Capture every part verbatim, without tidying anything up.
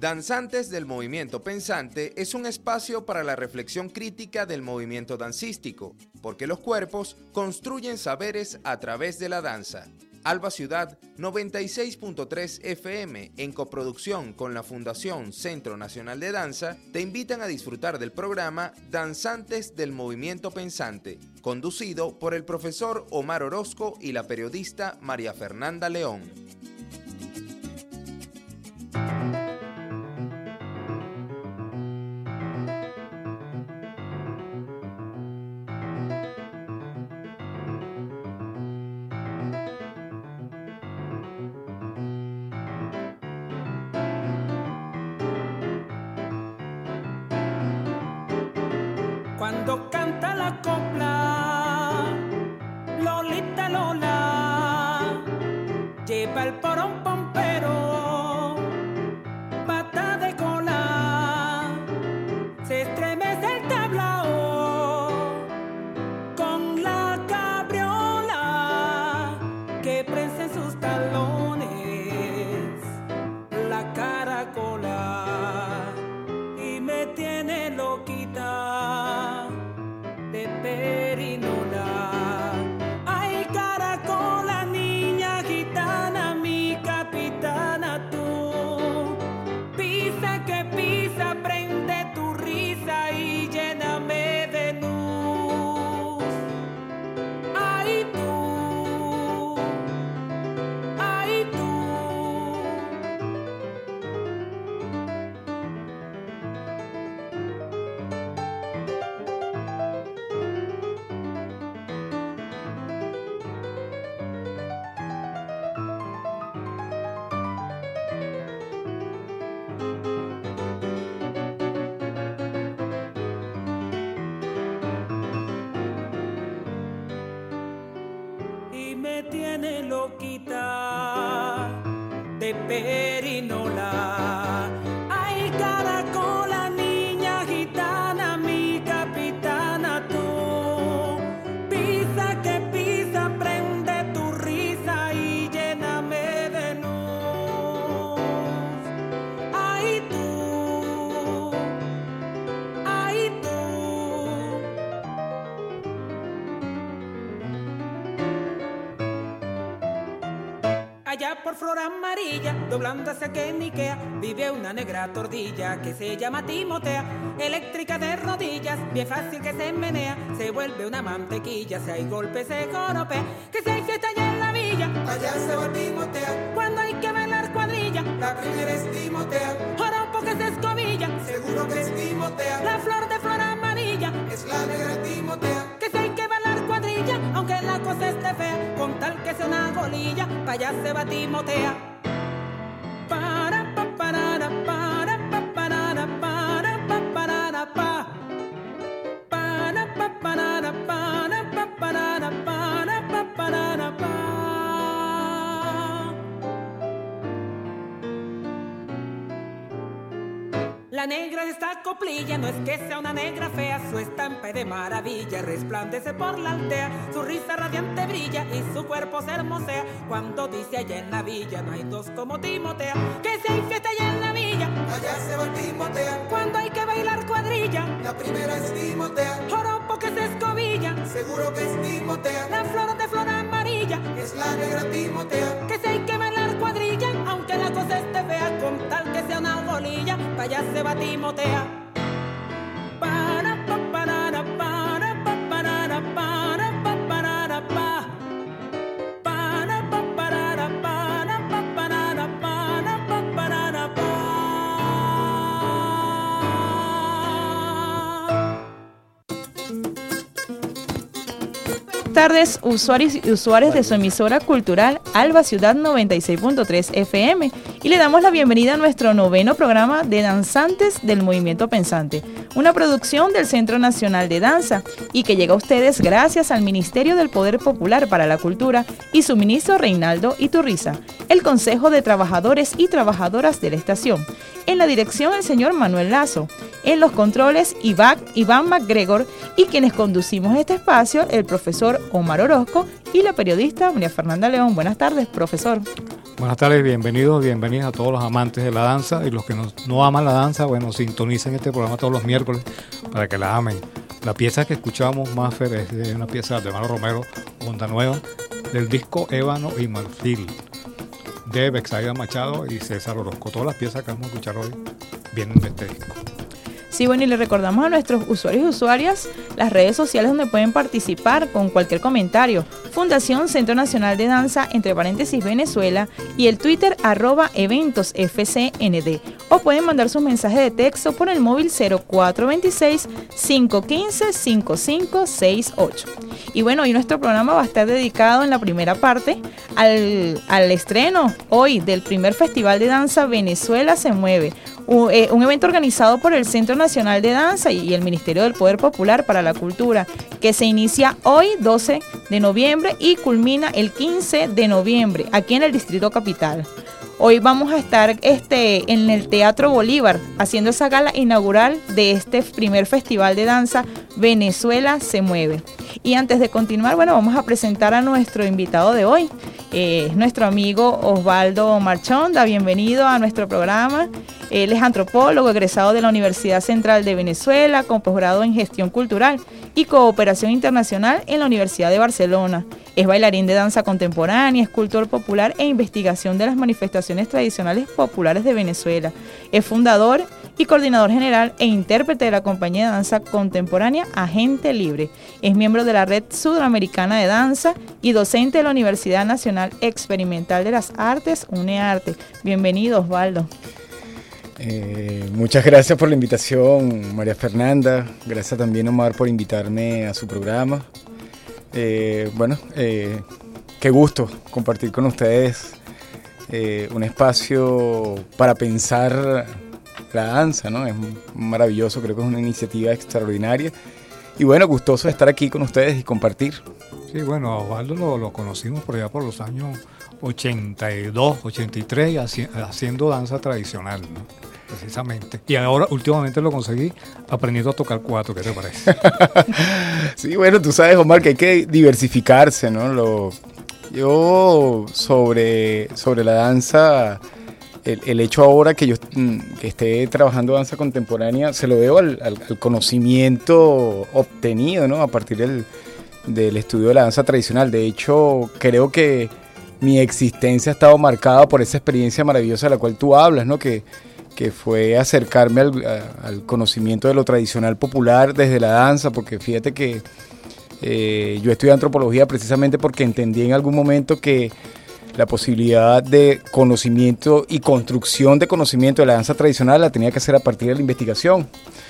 Danzantes del Movimiento Pensante es un espacio para la reflexión crítica del movimiento dancístico, porque los cuerpos construyen saberes a través de la danza. Alba Ciudad noventa y seis punto tres F M, en coproducción con la Fundación Centro Nacional de Danza, te invitan a disfrutar del programa Danzantes del Movimiento Pensante, conducido por el profesor Omar Orozco y la periodista María Fernanda León. Cuando canta la copla, Lolita Lola, lleva el porón pompero, pata de cola, se estremece el tablao con la cabriola que prensa en sus talones la caracola y me tiene loquita de perinola. Ay, caracola, niña gitana, mi capitana tú. Pisa que pisa, prende tu risa y lléname de luz. Ay, tú, ay, tú. Y me tiene loquita de perinola. Ay, caracola, niña gitana, mi capitana tú. Pisa que pisa, prende tu risa y lléname de luz. Ay, tú, ay, tú. Allá por Flor Amarilla, doblando hacia Queniquea, vive una negra tordilla que se llama Timotea, eléctrica de rodillas, bien fácil que se menea, se vuelve una mantequilla, si hay golpes se coropea, que si hay fiesta allá en la villa, allá se va Timotea, cuando hay que bailar cuadrilla, la primera es Timotea, joropo que se escobilla, seguro que es Timotea, la flor de Flor Amarilla, es la negra Timotea, que si hay que bailar cuadrilla, aunque la cosa esté fea, con tal que sea una golilla, pa' allá se va Timotea. Para pa parara para pa parara para pa parara pa para pa parara para pa parara para pa parara pa. La negra de esta coplilla no es que sea una negra fea, su estampa es de maravilla, resplandece por la aldea, su risa radiante brilla y su cuerpo se hermosea, cuando dice allá en la villa no hay dos como Timotea, que si hay fiesta allá en la villa, allá se va Timotea, cuando hay que bailar cuadrilla, la primera es Timotea, joropo que se escobilla, seguro que es Timotea, la flor de Flor Amarilla, es la negra Timotea, que si hay que bailar cuadrilla, aunque la cosa esté fea, con tal que sea una golilla, pa' allá se va Timotea. Para pa parara para pa parara para pa parara pa para pa parara para pa parara para pa parara pa. Buenas tardes, usuarios y usuarios de su emisora cultural Alba Ciudad noventa y seis punto tres F M, y le damos la bienvenida a nuestro noveno programa de Danzantes del Movimiento Pensante, una producción del Centro Nacional de Danza y que llega a ustedes gracias al Ministerio del Poder Popular para la Cultura y su ministro Reinaldo Iturriza, el Consejo de Trabajadores y Trabajadoras de la estación, en la dirección el señor Manuel Lazo, en los controles Iván, Iván MacGregor, y quienes conducimos este espacio, el profesor Omar Orozco y la periodista María Fernanda León. Buenas tardes, profesor. Buenas tardes, bienvenidos, bienvenidos a todos los amantes de la danza y los que no, no aman la danza, bueno, sintonicen este programa todos los miércoles para que la amen. La pieza que escuchamos, Maffer, es de una pieza de Mano Romero, Onda Nueva, del disco Ébano y Marfil, de Bexaida Machado y César Orozco. Todas las piezas que vamos a escuchar hoy vienen de este disco. Sí, bueno, y le recordamos a nuestros usuarios y usuarias las redes sociales donde pueden participar con cualquier comentario. Fundación Centro Nacional de Danza, entre paréntesis Venezuela, y el Twitter arroba eventos F C N D. O pueden mandar sus mensajes de texto por el móvil cero cuatro dos seis, cinco uno cinco, cinco cinco seis ocho. Y bueno, hoy nuestro programa va a estar dedicado en la primera parte al, al estreno hoy del primer Festival de Danza Venezuela se mueve. Un, eh, un evento organizado por el Centro Nacional de Danza y el Ministerio del Poder Popular para la Cultura, que se inicia hoy doce de noviembre y culmina el quince de noviembre aquí en el Distrito Capital. Hoy vamos a estar este, en el Teatro Bolívar haciendo esa gala inaugural de este primer Festival de Danza Venezuela se mueve. Y antes de continuar, bueno, vamos a presentar a nuestro invitado de hoy. Es eh, nuestro amigo Osvaldo Marchonda. Bienvenido a nuestro programa. Él es antropólogo, egresado de la Universidad Central de Venezuela, con posgrado en Gestión Cultural y Cooperación Internacional en la Universidad de Barcelona. Es bailarín de danza contemporánea, escultor popular e investigación de las manifestaciones tradicionales populares de Venezuela. Es fundador y coordinador general e intérprete de la compañía de danza contemporánea Agente Libre. Es miembro de la Red Sudamericana de Danza y docente de la Universidad Nacional Experimental de las Artes, UNEARTE. Bienvenido, Osvaldo. Eh, muchas gracias por la invitación, María Fernanda. Gracias también, Omar, por invitarme a su programa. Eh, bueno, eh, qué gusto compartir con ustedes eh, un espacio para pensar la danza, ¿no? Es maravilloso, creo que es una iniciativa extraordinaria. Y bueno, gustoso de estar aquí con ustedes y compartir. Sí, bueno, a Osvaldo lo, lo conocimos por allá por los años ochenta y dos, ochenta y tres, haci- haciendo danza tradicional, ¿no? Precisamente. Y ahora últimamente lo conseguí aprendiendo a tocar cuatro, ¿qué te parece? Sí, bueno, tú sabes, Omar, que hay que diversificarse, ¿no? Lo, yo sobre, sobre la danza, el, el hecho ahora que yo que esté trabajando danza contemporánea, se lo debo al, al, al conocimiento obtenido, ¿no? A partir del, del estudio de la danza tradicional. De hecho, creo que mi existencia ha estado marcada por esa experiencia maravillosa de la cual tú hablas, ¿no? Que que fue acercarme al, a, al conocimiento de lo tradicional popular desde la danza, porque fíjate que eh, yo estudié antropología precisamente porque entendí en algún momento que la posibilidad de conocimiento y construcción de conocimiento de la danza tradicional la tenía que hacer a partir de la investigación.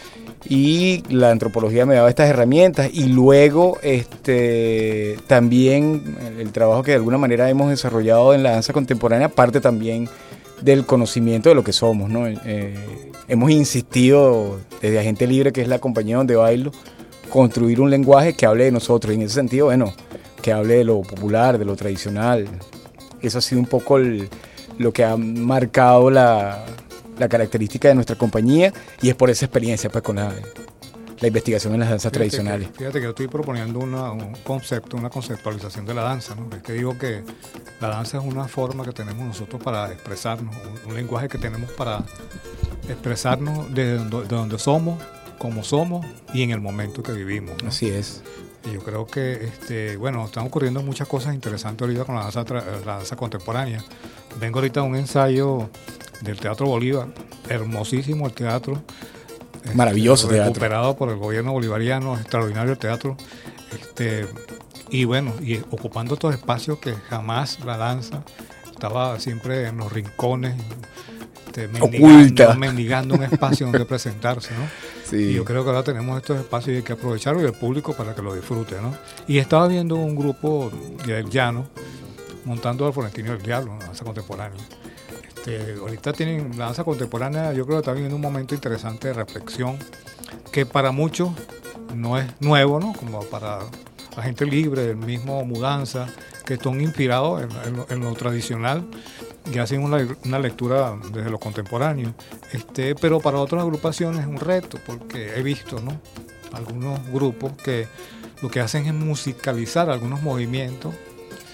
Y la antropología me daba estas herramientas, y luego este, también el trabajo que de alguna manera hemos desarrollado en la danza contemporánea parte también del conocimiento de lo que somos, ¿no? Eh, hemos insistido desde Agente Libre, que es la compañía donde bailo, construir un lenguaje que hable de nosotros, y en ese sentido, bueno, que hable de lo popular, de lo tradicional. Eso ha sido un poco el, lo que ha marcado la, la característica de nuestra compañía, y es por esa experiencia pues con la, la investigación en las danzas fíjate tradicionales. Que, fíjate que yo estoy proponiendo una, un concepto, una conceptualización de la danza, ¿no? Es que digo que la danza es una forma que tenemos nosotros para expresarnos, un, un lenguaje que tenemos para expresarnos de donde, de donde somos, como somos y en el momento que vivimos, ¿no? Así es. Y yo creo que, este, bueno, están ocurriendo muchas cosas interesantes ahorita con la danza, la danza contemporánea. Vengo ahorita a un ensayo del Teatro Bolívar, hermosísimo el teatro. Maravilloso este, teatro. Recuperado por el gobierno bolivariano, extraordinario el teatro. Este, y bueno, y ocupando estos espacios que jamás la danza estaba siempre en los rincones, este, mendigando, mendigando un espacio donde presentarse, ¿no? Sí. Y yo creo que ahora tenemos estos espacios y hay que aprovecharlos y el público para que lo disfrute, ¿no? Y estaba viendo un grupo del llano montando al Florentino del Diablo, una danza contemporánea. Este, ahorita tienen la danza contemporánea, yo creo que está viviendo un momento interesante de reflexión que para muchos no es nuevo, ¿no? Como para la gente libre, el mismo Mudanza, que están inspirados en, en, lo, en lo tradicional y hacen una, una lectura desde lo contemporáneo. Este, pero para otras agrupaciones es un reto, porque he visto, ¿no?, algunos grupos que lo que hacen es musicalizar algunos movimientos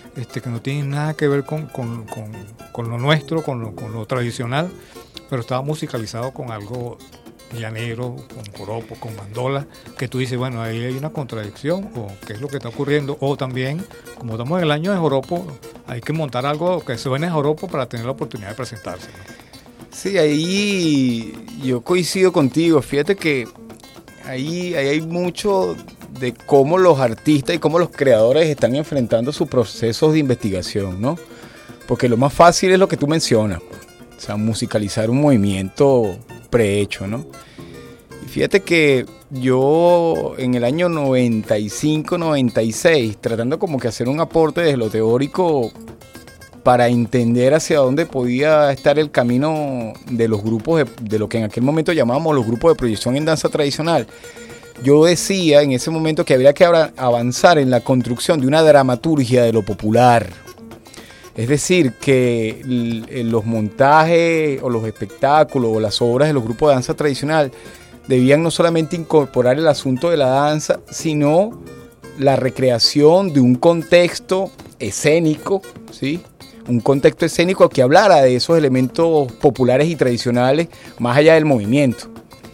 este, que no tienen nada que ver con, con, con, con lo nuestro, con lo, con lo tradicional, pero estaba musicalizado con algo llanero, con joropo, con mandola, que tú dices, bueno, ahí hay una contradicción, o qué es lo que está ocurriendo, o también, como estamos en el año de joropo, hay que montar algo que suene a joropo para tener la oportunidad de presentarse, ¿no? Sí, ahí yo coincido contigo. Fíjate que ahí, ahí hay mucho de cómo los artistas y cómo los creadores están enfrentando sus procesos de investigación, ¿no? Porque lo más fácil es lo que tú mencionas, o sea, musicalizar un movimiento prehecho, ¿no? Y fíjate que yo en el año noventa y cinco, noventa y seis, tratando como que hacer un aporte desde lo teórico para entender hacia dónde podía estar el camino de los grupos, de, de lo que en aquel momento llamábamos los grupos de proyección en danza tradicional, yo decía en ese momento que habría que avanzar en la construcción de una dramaturgia de lo popular. Es decir, que los montajes o los espectáculos o las obras de los grupos de danza tradicional debían no solamente incorporar el asunto de la danza, sino la recreación de un contexto escénico, ¿sí? Un contexto escénico que hablara de esos elementos populares y tradicionales más allá del movimiento.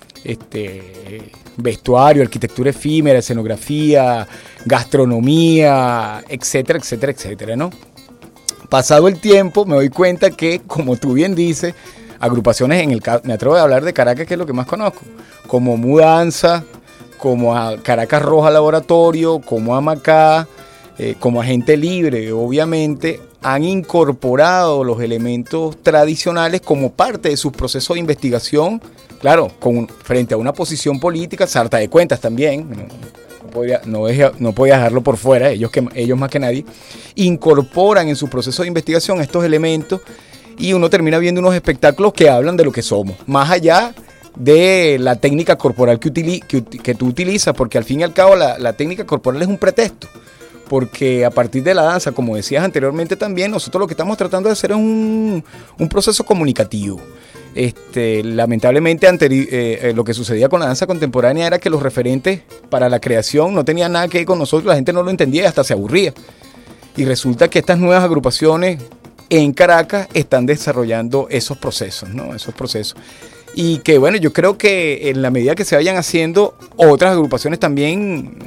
Este, vestuario, arquitectura efímera, escenografía, gastronomía, etcétera, etcétera, etcétera, ¿no? Pasado el tiempo me doy cuenta que, como tú bien dices, agrupaciones en el me atrevo a hablar de Caracas, que es lo que más conozco, como Mudanza, como a Caracas Roja Laboratorio, como Amacá, eh, como Agente Libre, obviamente han incorporado los elementos tradicionales como parte de sus procesos de investigación, claro, con, frente a una posición política, sarta de cuentas también, ¿no? No podía, no, deja, no podía dejarlo por fuera, ellos, que, ellos más que nadie, incorporan en su proceso de investigación estos elementos y uno termina viendo unos espectáculos que hablan de lo que somos, más allá de la técnica corporal que, utili, que, que tú utilizas, porque al fin y al cabo la, la técnica corporal es un pretexto, porque a partir de la danza, como decías anteriormente también, nosotros lo que estamos tratando de hacer es un, un proceso comunicativo. Este, lamentablemente anteri- eh, lo que sucedía con la danza contemporánea era que los referentes para la creación no tenían nada que ver con nosotros, la gente no lo entendía y hasta se aburría. Y resulta que estas nuevas agrupaciones en Caracas están desarrollando esos procesos, ¿no? Esos procesos. Y que bueno, yo creo que en la medida que se vayan haciendo, otras agrupaciones también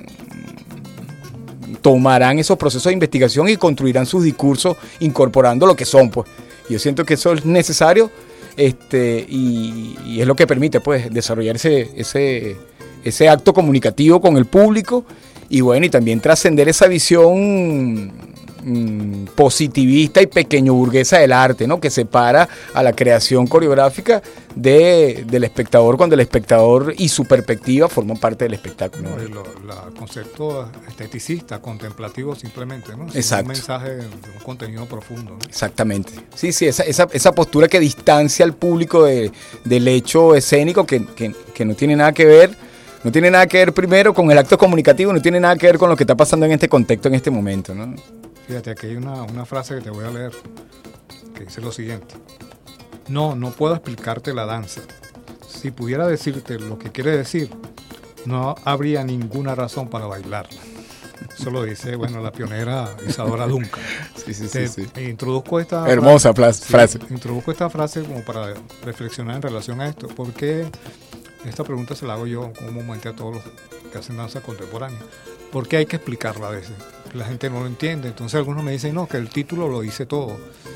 tomarán esos procesos de investigación y construirán sus discursos incorporando lo que son, pues. Yo siento que eso es necesario. Este, y, y es lo que permite pues desarrollar ese, ese, ese acto comunicativo con el público y bueno, y también trascender esa visión mmm, positivista y pequeño burguesa del arte, ¿no? Que separa a la creación coreográfica de, del espectador, cuando el espectador y su perspectiva forman parte del espectáculo, ¿no? El concepto esteticista, contemplativo simplemente, ¿no? Sin Exacto. un mensaje de un contenido profundo, ¿no? Exactamente. Sí, sí, esa, esa, esa postura que distancia al público de, del hecho escénico que, que, que no tiene nada que ver, no tiene nada que ver primero con el acto comunicativo, no tiene nada que ver con lo que está pasando en este contexto, en este momento, ¿no? Fíjate, aquí hay una, una frase que te voy a leer, que dice lo siguiente. No, no puedo explicarte la danza. Si pudiera decirte lo que quiere decir, no habría ninguna razón para bailarla. Eso lo dice, bueno, la pionera Isadora Duncan. Sí, sí, Te, sí, sí. Introduzco esta Hermosa frase, frase. Sí, introduzco esta frase como para reflexionar en relación a esto. Porque esta pregunta se la hago yo comúnmente a todos los que hacen danza contemporánea. ¿Por qué hay que explicarla a veces? La gente no lo entiende. Entonces algunos me dicen, no, que el título lo dice todo.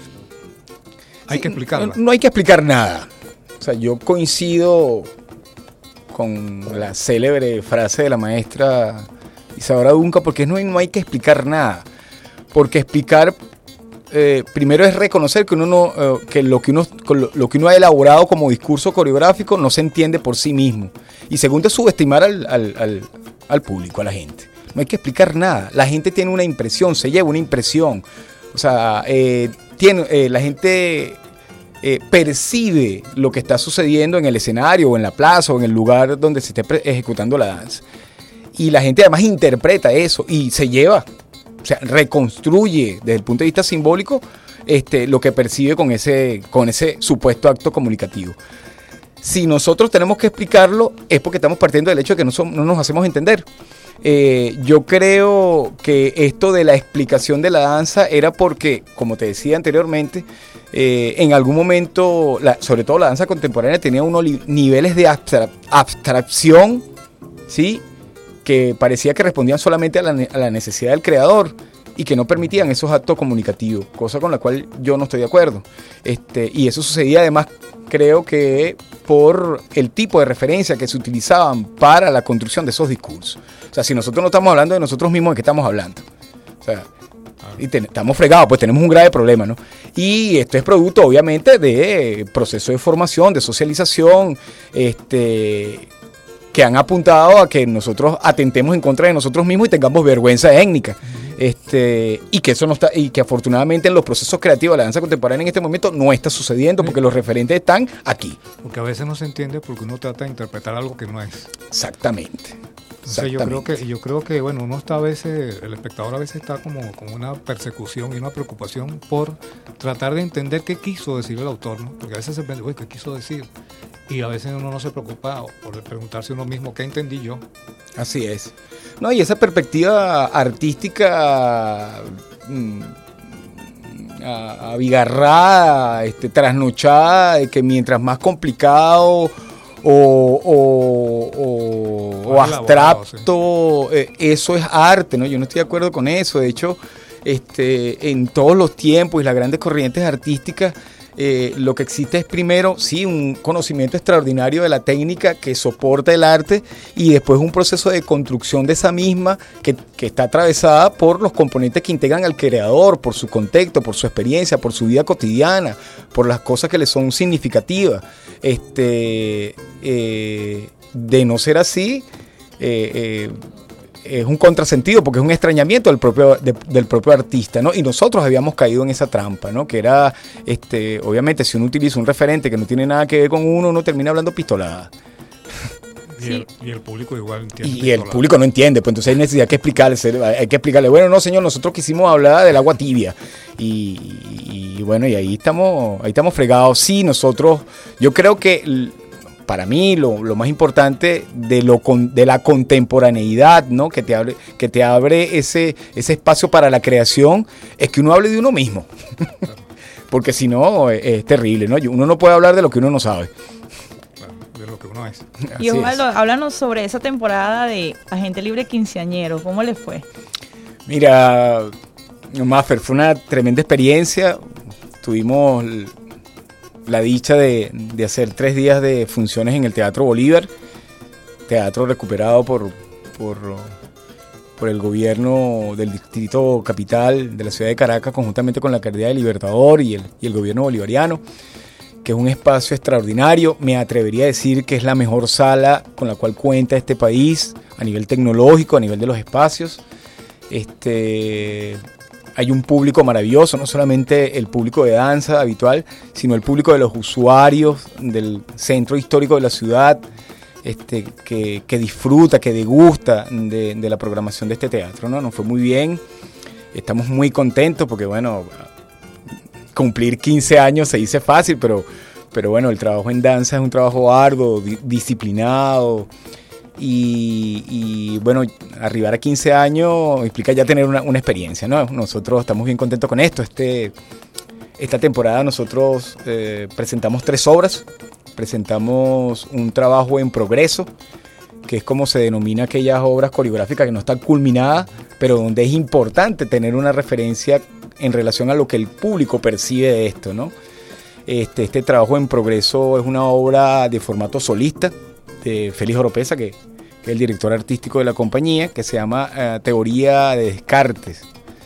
Hay Sí, que explicarla. No, no hay que explicar nada. O sea, yo coincido con la célebre frase de la maestra Isadora Duncan, porque no hay, no hay que explicar nada. Porque explicar, eh, primero es reconocer que, uno no, eh, que, lo que, uno, lo, lo que uno ha elaborado como discurso coreográfico no se entiende por sí mismo. Y segundo es subestimar al, al, al, al público, a la gente. No hay que explicar nada. La gente tiene una impresión, se lleva una impresión. O sea, eh, tiene, eh, la gente eh, percibe lo que está sucediendo en el escenario o en la plaza o en el lugar donde se esté pre- ejecutando la danza. Y la gente además interpreta eso y se lleva, o sea, reconstruye desde el punto de vista simbólico este, lo que percibe con ese, con ese supuesto acto comunicativo. Si nosotros tenemos que explicarlo es porque estamos partiendo del hecho de que no, somos, no nos hacemos entender. eh, yo creo que esto de la explicación de la danza era porque, como te decía anteriormente, eh, en algún momento, la, sobre todo la danza contemporánea, tenía unos li- niveles de abstra- abstracción, ¿sí?, que parecía que respondían solamente a la, ne- a la necesidad del creador y que no permitían esos actos comunicativos, cosa con la cual yo no estoy de acuerdo. Este, y eso sucedía además, creo que por el tipo de referencia que se utilizaban para la construcción de esos discursos. O sea, si nosotros no estamos hablando de nosotros mismos, ¿de qué estamos hablando? O sea, y ten, estamos fregados, pues tenemos un grave problema, ¿no? Y esto es producto, obviamente, de proceso de formación, de socialización, este... que han apuntado a que nosotros atentemos en contra de nosotros mismos y tengamos vergüenza étnica. Este, y que eso no está, y que afortunadamente en los procesos creativos de la danza contemporánea en este momento no está sucediendo porque los referentes están aquí. Porque a veces no se entiende porque uno trata de interpretar algo que no es. Exactamente. Entonces yo creo que, yo creo que bueno, uno está a veces, el espectador a veces está como, como una persecución y una preocupación por tratar de entender qué quiso decir el autor, ¿no? Porque a veces se piensa, uy, ¿qué quiso decir? Y a veces uno no se preocupa por preguntarse uno mismo, ¿qué entendí yo? Así es. No, y esa perspectiva artística mmm, abigarrada, este, trasnochada, de que mientras más complicado o, o, o, o abstracto, sí. eh, eso es arte, ¿no? Yo no estoy de acuerdo con eso. De hecho, este, en todos los tiempos y las grandes corrientes artísticas, Eh, lo que existe es primero, sí, un conocimiento extraordinario de la técnica que soporta el arte y después un proceso de construcción de esa misma que, que está atravesada por los componentes que integran al creador, por su contexto, por su experiencia, por su vida cotidiana, por las cosas que le son significativas. Este, eh, de no ser así, eh, eh, es un contrasentido porque es un extrañamiento del propio, de, del propio artista, ¿no? Y nosotros habíamos caído en esa trampa, ¿no? Que era, este, obviamente, si uno utiliza un referente que no tiene nada que ver con uno, uno termina hablando pistolada. Y, sí. el, y el público igual entiende. Y, y el público no entiende, pues entonces hay necesidad que explicarle, hay que explicarle, bueno, no señor, nosotros quisimos hablar del agua tibia. Y, y, y bueno, y ahí estamos, ahí estamos fregados. Sí, nosotros, yo creo que para mí lo, lo más importante de, lo, de la contemporaneidad, ¿no? que te abre, que te abre ese, ese espacio para la creación, es que uno hable de uno mismo. Porque si no, es, es terrible, ¿no? Uno no puede hablar de lo que uno no sabe. De lo que uno es. Y Osvaldo, háblanos sobre esa temporada de Agente Libre Quinceañero. ¿Cómo les fue? Mira, Maffer, fue una tremenda experiencia. Tuvimos la dicha de, de hacer tres días de funciones en el Teatro Bolívar, teatro recuperado por, por, por el gobierno del Distrito Capital de la ciudad de Caracas, conjuntamente con la Alcaldía de Libertador y el, y el gobierno bolivariano, que es un espacio extraordinario. Me atrevería a decir que es la mejor sala con la cual cuenta este país a nivel tecnológico, a nivel de los espacios. Este... Hay un público maravilloso, no solamente el público de danza habitual, sino el público de los usuarios del centro histórico de la ciudad, este, que, que disfruta, que degusta de, de la programación de este teatro, ¿no? Nos fue muy bien, estamos muy contentos porque, bueno, cumplir quince años se dice fácil, pero, pero bueno, el trabajo en danza es un trabajo arduo, di- disciplinado. Y, y bueno, arribar a quince años implica ya tener una, una experiencia, ¿no? Nosotros estamos bien contentos con esto. Este, esta temporada nosotros eh, presentamos tres obras. Presentamos un trabajo en progreso, que es como se denomina aquellas obras coreográficas que no están culminadas, pero donde es importante tener una referencia en relación a lo que el público percibe de esto, ¿no? Este, este trabajo en progreso es una obra de formato solista, de Félix Oropesa, que, que es el director artístico de la compañía, que se llama uh, Teoría de Descartes.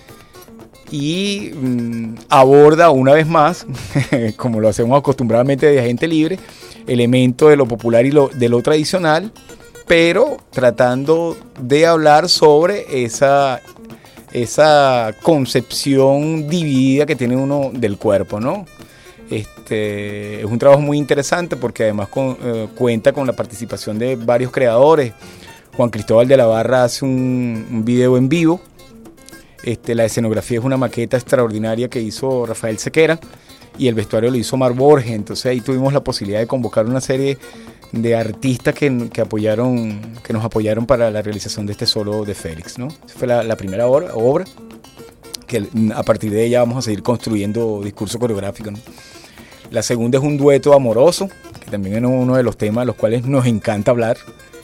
Y mmm, aborda una vez más, como lo hacemos acostumbradamente de Agente Libre, elementos de lo popular y lo, de lo tradicional, pero tratando de hablar sobre esa, esa concepción dividida que tiene uno del cuerpo, ¿no? Este, es un trabajo muy interesante porque además con, eh, cuenta con la participación de varios creadores. Juan Cristóbal de la Barra hace un, un video en vivo. Este, la escenografía es una maqueta extraordinaria que hizo Rafael Sequera y el vestuario lo hizo Mar Borges. Entonces ahí tuvimos la posibilidad de convocar una serie de artistas que, que apoyaron, que nos apoyaron para la realización de este solo de Félix, ¿no? Esa fue la, la primera obra, obra, que a partir de ella vamos a seguir construyendo discurso coreográfico, ¿no? La segunda es un dueto amoroso, que también es uno de los temas de los cuales nos encanta hablar.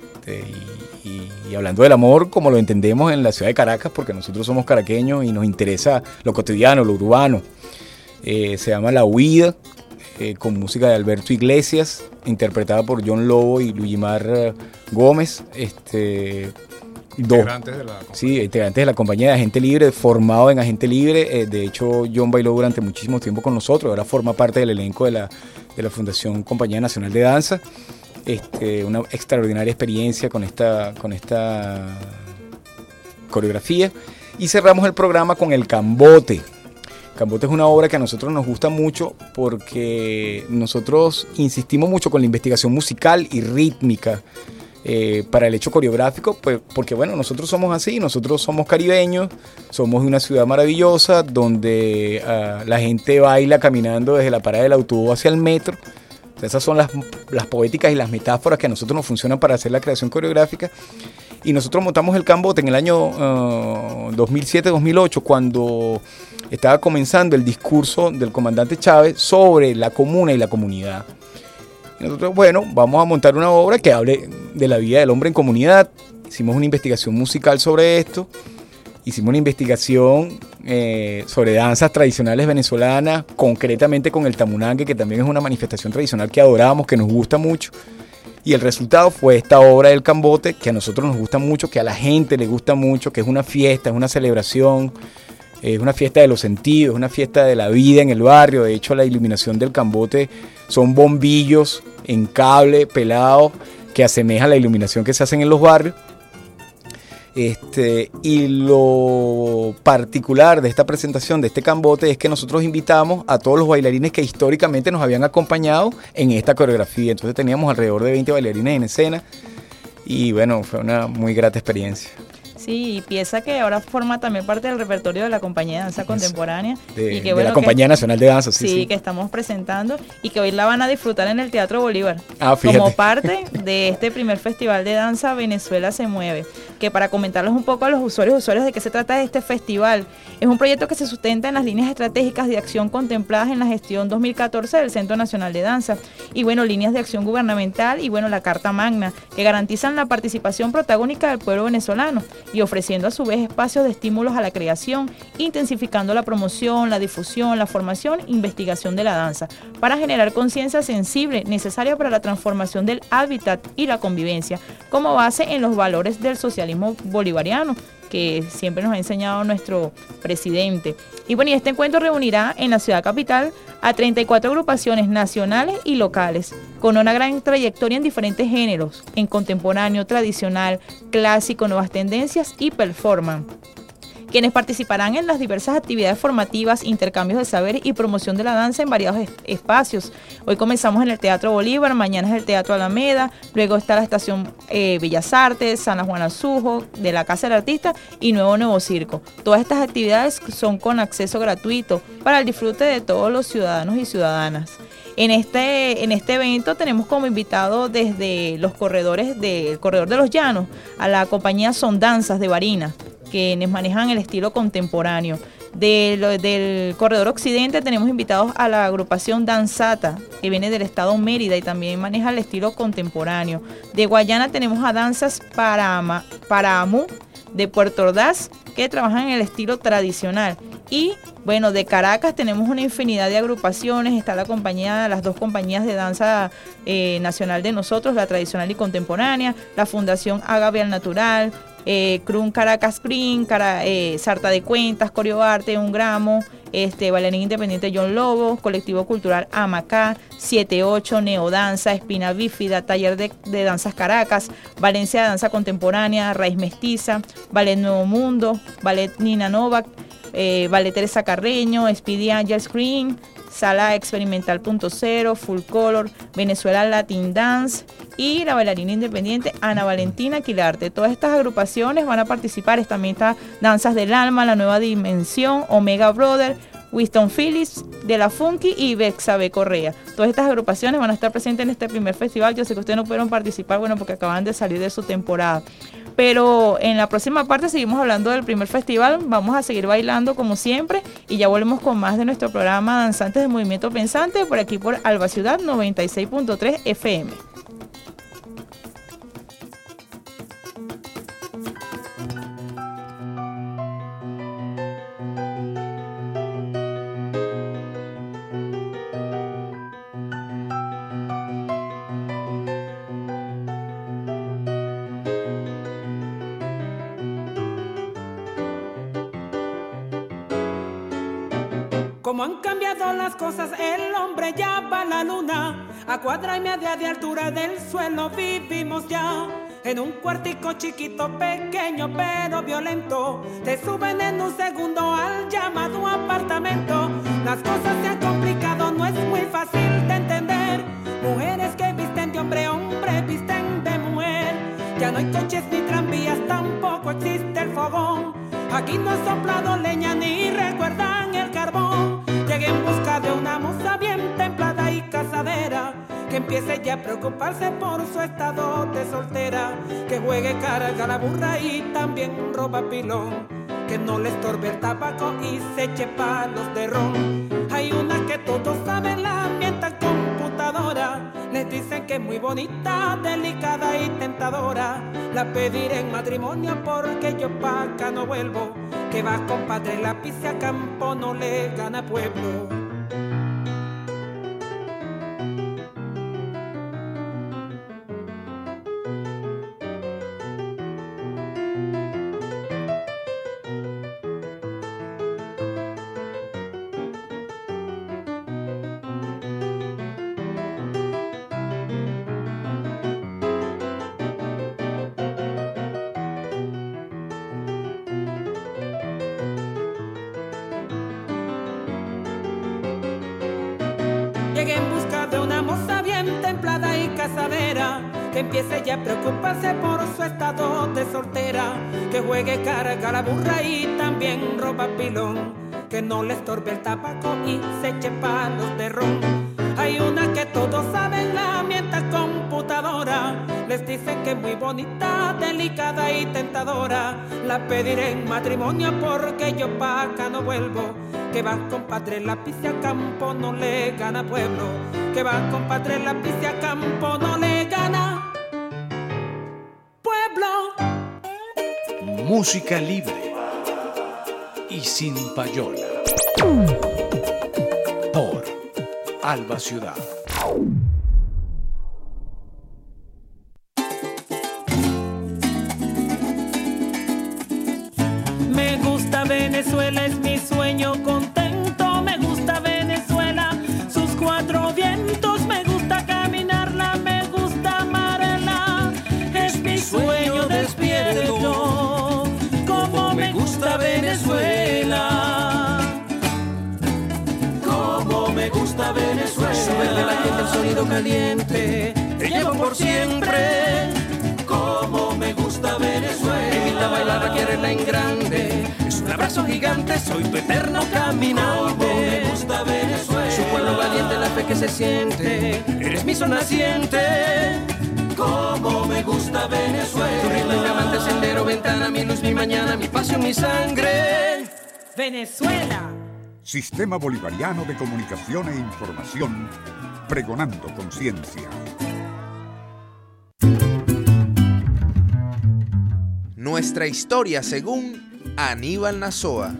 Y, y, y hablando del amor como lo entendemos en la ciudad de Caracas, porque nosotros somos caraqueños y nos interesa lo cotidiano, lo urbano. Eh, se llama La Huida, eh, con música de Alberto Iglesias, interpretada por John Lobo y Luyimar Gómez. Este, integrantes de la compañía. Sí, integrantes de la compañía de Agente Libre, formado en Agente Libre. Eh, de hecho, John bailó durante muchísimo tiempo con nosotros, ahora forma parte del elenco de la, de la Fundación Compañía Nacional de Danza. Este, una extraordinaria experiencia con esta, con esta coreografía. Y cerramos el programa con El Cambote. Cambote es una obra que a nosotros nos gusta mucho porque nosotros insistimos mucho con la investigación musical y rítmica eh, para el hecho coreográfico, pues, porque bueno, nosotros somos así, nosotros somos caribeños, somos de una ciudad maravillosa donde uh, la gente baila caminando desde la parada del autobús hacia el metro. Esas son las, las poéticas y las metáforas que a nosotros nos funcionan para hacer la creación coreográfica. Y nosotros montamos El Cambote en el año uh, dos mil siete dos mil ocho, cuando estaba comenzando el discurso del comandante Chávez sobre la comuna y la comunidad. Y nosotros, bueno, vamos a montar una obra que hable de la vida del hombre en comunidad. Hicimos una investigación musical sobre esto. Hicimos una investigación eh, sobre danzas tradicionales venezolanas, concretamente con el tamunangue, que también es una manifestación tradicional que adoramos, que nos gusta mucho. Y el resultado fue esta obra del Cambote, que a nosotros nos gusta mucho, que a la gente le gusta mucho, que es una fiesta, es una celebración, es una fiesta de los sentidos, es una fiesta de la vida en el barrio. De hecho, la iluminación del Cambote son bombillos en cable pelado que asemeja la iluminación que se hacen en los barrios. Este, y lo particular de esta presentación de este Cambote es que nosotros invitamos a todos los bailarines que históricamente nos habían acompañado en esta coreografía. Entonces teníamos alrededor de veinte bailarines en escena y bueno, fue una muy grata experiencia. Sí, y pieza que ahora forma también parte del repertorio de la Compañía de Danza Contemporánea. De, y que, de bueno, la Compañía que, Nacional de Danza, sí, sí, sí. que estamos presentando y que hoy la van a disfrutar en el Teatro Bolívar. Ah, fíjate. Como parte de este primer festival de danza Venezuela se mueve. Que para comentarles un poco a los usuarios y usuarios de qué se trata este festival, es un proyecto que se sustenta en las líneas estratégicas de acción contempladas en la gestión dos mil catorce del Centro Nacional de Danza. Y bueno, líneas de acción gubernamental y bueno, la Carta Magna, que garantizan la participación protagónica del pueblo venezolano y ofreciendo a su vez espacios de estímulos a la creación, intensificando la promoción, la difusión, la formación e investigación de la danza, para generar conciencia sensible necesaria para la transformación del hábitat y la convivencia, como base en los valores del socialismo bolivariano, que siempre nos ha enseñado nuestro presidente. Y bueno, y este encuentro reunirá en la ciudad capital a treinta y cuatro agrupaciones nacionales y locales, con una gran trayectoria en diferentes géneros, en contemporáneo, tradicional, clásico, nuevas tendencias y performance, quienes participarán en las diversas actividades formativas, intercambios de saber y promoción de la danza en variados es- espacios. Hoy comenzamos en el Teatro Bolívar, mañana es el Teatro Alameda, luego está la Estación eh, Bellas Artes, San Juan Azujo, de la Casa del Artista y Nuevo Nuevo Circo. Todas estas actividades son con acceso gratuito para el disfrute de todos los ciudadanos y ciudadanas. En este, en este evento tenemos como invitado desde los corredores del Corredor de los Llanos a la compañía Son Danzas de Barinas, quienes manejan el estilo contemporáneo. De lo, del Corredor Occidente tenemos invitados a la agrupación Danzata, que viene del estado Mérida y también maneja el estilo contemporáneo. De Guayana tenemos a Danzas Parama, Paramu, de Puerto Ordaz, que trabajan en el estilo tradicional. Y bueno, de Caracas tenemos una infinidad de agrupaciones. Está la compañía, las dos compañías de danza eh, nacional de nosotros, la tradicional y contemporánea, la Fundación Agave al Natural, eh, Crun Caracas Green, Cara, eh, Sarta de Cuentas, Coreoarte, Un Gramo, este, Bailarín Independiente John Lobo, Colectivo Cultural Amacá, siete ocho, Neodanza, Espina Bífida, Taller de, de Danzas Caracas, Valencia de Danza Contemporánea, Raíz Mestiza, Ballet Nuevo Mundo, Ballet Nina Novak, eh, Ballet Teresa Carreño, Speedy Angel Screen, Sala Experimental punto cero, Full Color, Venezuela Latin Dance y la bailarina independiente Ana Valentina Quilarte. Todas estas agrupaciones van a participar. También está Danzas del Alma, La Nueva Dimensión, Omega Brother, Winston Phillips, De La Funky y Bexabe Correa. Todas estas agrupaciones van a estar presentes en este primer festival. Yo sé que ustedes no pudieron participar, bueno, porque acaban de salir de su temporada. Pero en la próxima parte seguimos hablando del primer festival, vamos a seguir bailando como siempre y ya volvemos con más de nuestro programa Danzantes del Movimiento Pensante por aquí por Alba Ciudad noventa y seis punto tres F M. Como han cambiado las cosas, el hombre ya va a la luna. A cuadra y media de altura del suelo vivimos ya. En un cuartico chiquito, pequeño pero violento. Te suben en un segundo al llamado apartamento. Las cosas se han complicado, no es muy fácil de entender. Mujeres que visten de hombre, hombre visten de mujer. Ya no hay coches ni tranvías, tampoco existe el fogón. Aquí no han soplado leña ni recuerdan el carbón. Llegué en busca de una moza bien templada y casadera, que empiece ya a preocuparse por su estado de soltera. Que juegue carga la burra y también roba pilón, que no le estorbe el tabaco y se eche palos de ron. Hay una que todos saben, la mienta computadora. Les dicen que es muy bonita, delicada y tentadora. La pediré en matrimonio porque yo pa' acá no vuelvo. Que va compadre, la pise a campo no le gana pueblo. Llegué en busca de una moza bien templada y casadera, que empiece ya a preocuparse por su estado de soltera. Que juegue carga la burra y también roba pilón, que no le estorbe el tabaco y se eche palos de ron. Hay una que todos saben, la mienta computadora. Les dicen que es muy bonita, delicada y tentadora. La pediré en matrimonio porque yo pa' acá no vuelvo. Que va compadre, la pise a campo no le gana pueblo. Que va compadre, la pise a campo no le gana pueblo. Música libre y sin payola por Alba Ciudad. Me gusta Venezuela, es mi sueño contento. Me gusta Venezuela, sus cuatro vientos. Me gusta caminarla, me gusta amarla. Es mi sueño despierto. Como me gusta Venezuela. Como me gusta Venezuela. Sube de la gente el sonido caliente. Te llevo por siempre. Como me gusta Venezuela. Me invita a bailar, a quererla en grande. Es un abrazo gigante, soy tu eterno caminante. Como me gusta Venezuela. Su pueblo valiente, la fe que se siente. Eres mi sol naciente. Como me gusta Venezuela. Tu ritmo es mi amante, sendero, ventana, mi luz, mi mañana, mi pasión, mi sangre. Venezuela. Sistema Bolivariano de Comunicación e Información, pregonando conciencia. Nuestra historia según Aníbal Nazoa.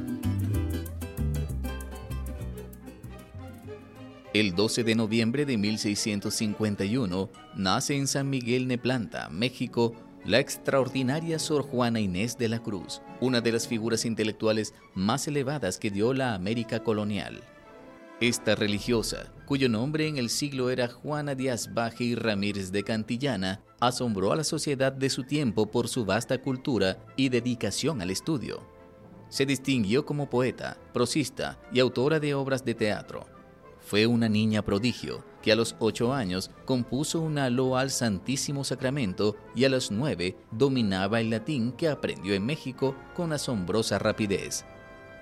El doce de noviembre de mil seiscientos cincuenta y uno nace en San Miguel Neplanta, México, la extraordinaria Sor Juana Inés de la Cruz, una de las figuras intelectuales más elevadas que dio la América colonial. Esta religiosa, cuyo nombre en el siglo era Juana Díaz Baje y Ramírez de Cantillana, asombró a la sociedad de su tiempo por su vasta cultura y dedicación al estudio. Se distinguió como poeta, prosista y autora de obras de teatro. Fue una niña prodigio que a los ocho años compuso una loa al Santísimo Sacramento y a los nueve dominaba el latín que aprendió en México con asombrosa rapidez.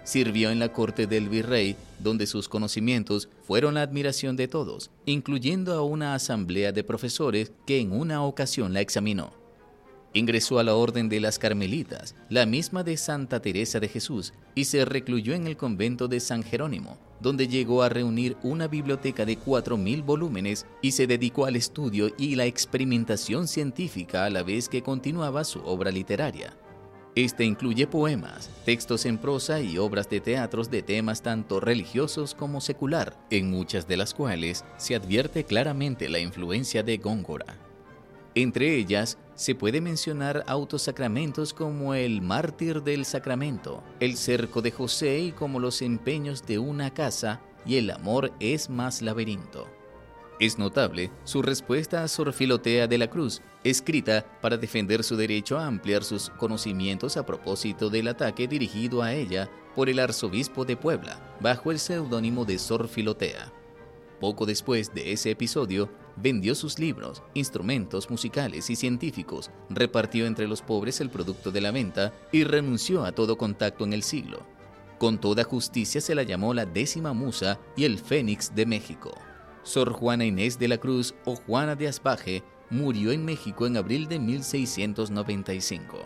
Sirvió en la corte del virrey, donde sus conocimientos fueron la admiración de todos, incluyendo a una asamblea de profesores que en una ocasión la examinó. Ingresó a la Orden de las Carmelitas, la misma de Santa Teresa de Jesús, y se recluyó en el convento de San Jerónimo, donde llegó a reunir una biblioteca de cuatro mil volúmenes y se dedicó al estudio y la experimentación científica a la vez que continuaba su obra literaria. Este incluye poemas, textos en prosa y obras de teatros de temas tanto religiosos como secular, en muchas de las cuales se advierte claramente la influencia de Góngora. Entre ellas, se puede mencionar autosacramentos como el Mártir del Sacramento, el Cerco de José y como los empeños de una casa y el amor es más laberinto. Es notable su respuesta a Sor Filotea de la Cruz, escrita para defender su derecho a ampliar sus conocimientos a propósito del ataque dirigido a ella por el arzobispo de Puebla, bajo el seudónimo de Sor Filotea. Poco después de ese episodio, vendió sus libros, instrumentos musicales y científicos, repartió entre los pobres el producto de la venta y renunció a todo contacto en el siglo. Con toda justicia se la llamó la décima musa y el Fénix de México. Sor Juana Inés de la Cruz o Juana de Aspaje murió en México en abril de mil seiscientos noventa y cinco.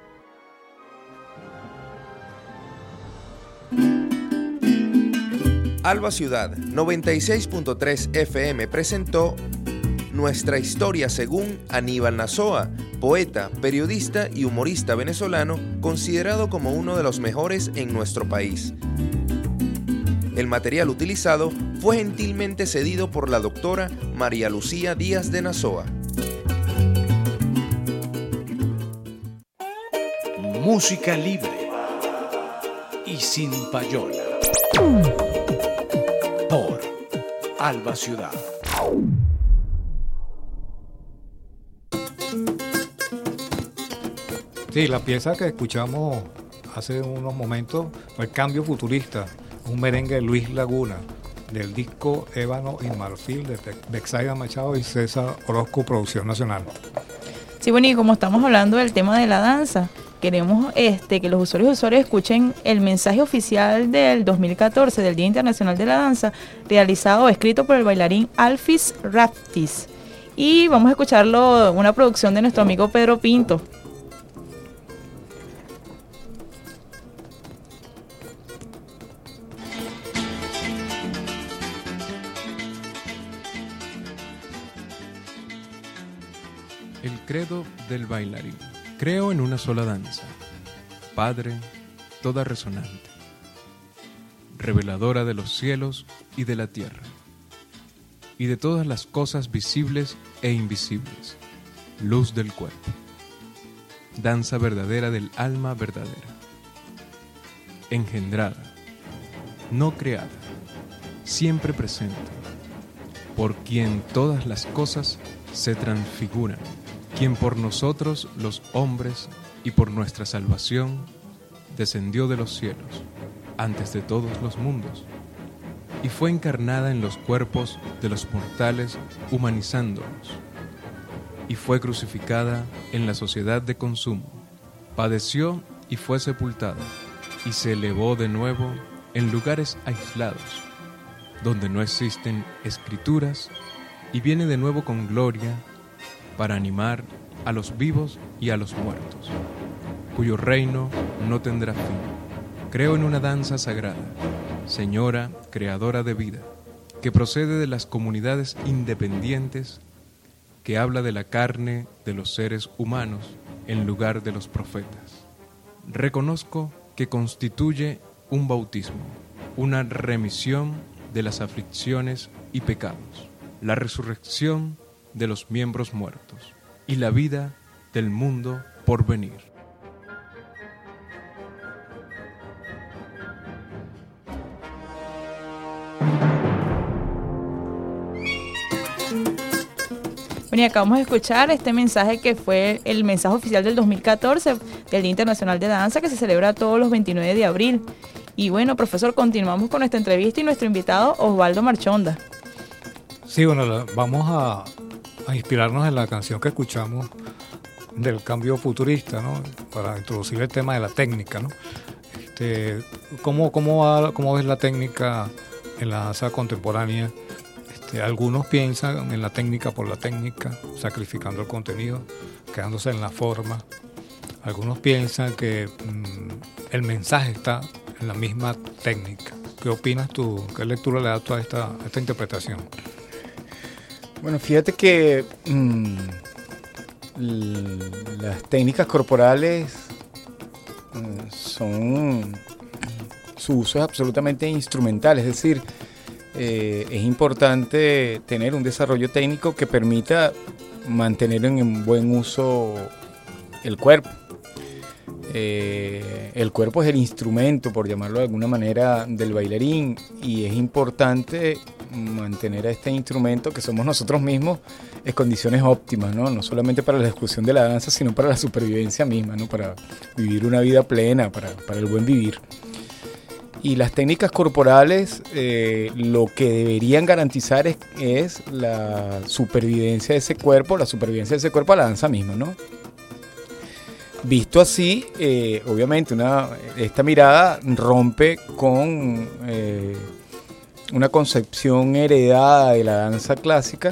Alba Ciudad noventa y seis punto tres F M presentó Nuestra Historia según Aníbal Nazoa, poeta, periodista y humorista venezolano considerado como uno de los mejores en nuestro país. El material utilizado fue gentilmente cedido por la doctora María Lucía Díaz de Nazoa. Música libre y sin payola. Por Alba Ciudad. Sí, la pieza que escuchamos hace unos momentos fue El Cambio Futurista, un merengue de Luis Laguna, del disco Ébano y Marfil de Bexaida Machado y César Orozco, Producción Nacional. Sí, bueno, y como estamos hablando del tema de la danza, queremos este, que los usuarios y usuarios escuchen el mensaje oficial del dos mil catorce, del Día Internacional de la Danza, realizado o escrito por el bailarín Alphys Raptis. Y vamos a escucharlo, una producción de nuestro amigo Pedro Pinto. El credo del bailarín. Creo en una sola danza, Padre, toda resonante, reveladora de los cielos y de la tierra, y de todas las cosas visibles e invisibles, luz del cuerpo, danza verdadera del alma verdadera, engendrada, no creada, siempre presente, por quien todas las cosas se transfiguran, quien por nosotros los hombres y por nuestra salvación descendió de los cielos, antes de todos los mundos, y fue encarnada en los cuerpos de los mortales humanizándonos, y fue crucificada en la sociedad de consumo, padeció y fue sepultada, y se elevó de nuevo en lugares aislados, donde no existen escrituras, y viene de nuevo con gloria para animar a los vivos y a los muertos, cuyo reino no tendrá fin. Creo en una danza sagrada, Señora, creadora de vida, que procede de las comunidades independientes, que habla de la carne de los seres humanos en lugar de los profetas. Reconozco que constituye un bautismo, una remisión de las aflicciones y pecados, la resurrección de los miembros muertos y la vida del mundo por venir. Bueno, y acabamos de escuchar este mensaje que fue el mensaje oficial del dos mil catorce del Día Internacional de Danza, que se celebra todos los veintinueve de abril. Y bueno, profesor, continuamos con nuestra entrevista y nuestro invitado Osvaldo Marchonda. Sí, bueno, la, vamos a a inspirarnos en la canción que escuchamos del cambio futurista, ¿no? Para introducir el tema de la técnica, ¿no? Este, ¿cómo, cómo, va- cómo ves la técnica en la danza contemporánea? Este, algunos piensan en la técnica por la técnica, sacrificando el contenido, quedándose en la forma. Algunos piensan que mm, el mensaje está en la misma técnica. ¿Qué opinas tú? ¿Qué lectura le das tú a esta, a esta interpretación? Bueno, fíjate que mm, l- las técnicas corporales mm, son, su uso es absolutamente instrumental, es decir, eh, es importante tener un desarrollo técnico que permita mantener en buen uso el cuerpo. Eh, el cuerpo es el instrumento, por llamarlo de alguna manera, del bailarín, y es importante mantener a este instrumento, que somos nosotros mismos, en condiciones óptimas, ¿no? No solamente para la ejecución de la danza, sino para la supervivencia misma, ¿no? Para vivir una vida plena, para, para el buen vivir. Y las técnicas corporales eh, lo que deberían garantizar es, es la supervivencia de ese cuerpo, la supervivencia de ese cuerpo a la danza misma, ¿no? Visto así, eh, obviamente una, esta mirada rompe con eh, una concepción heredada de la danza clásica,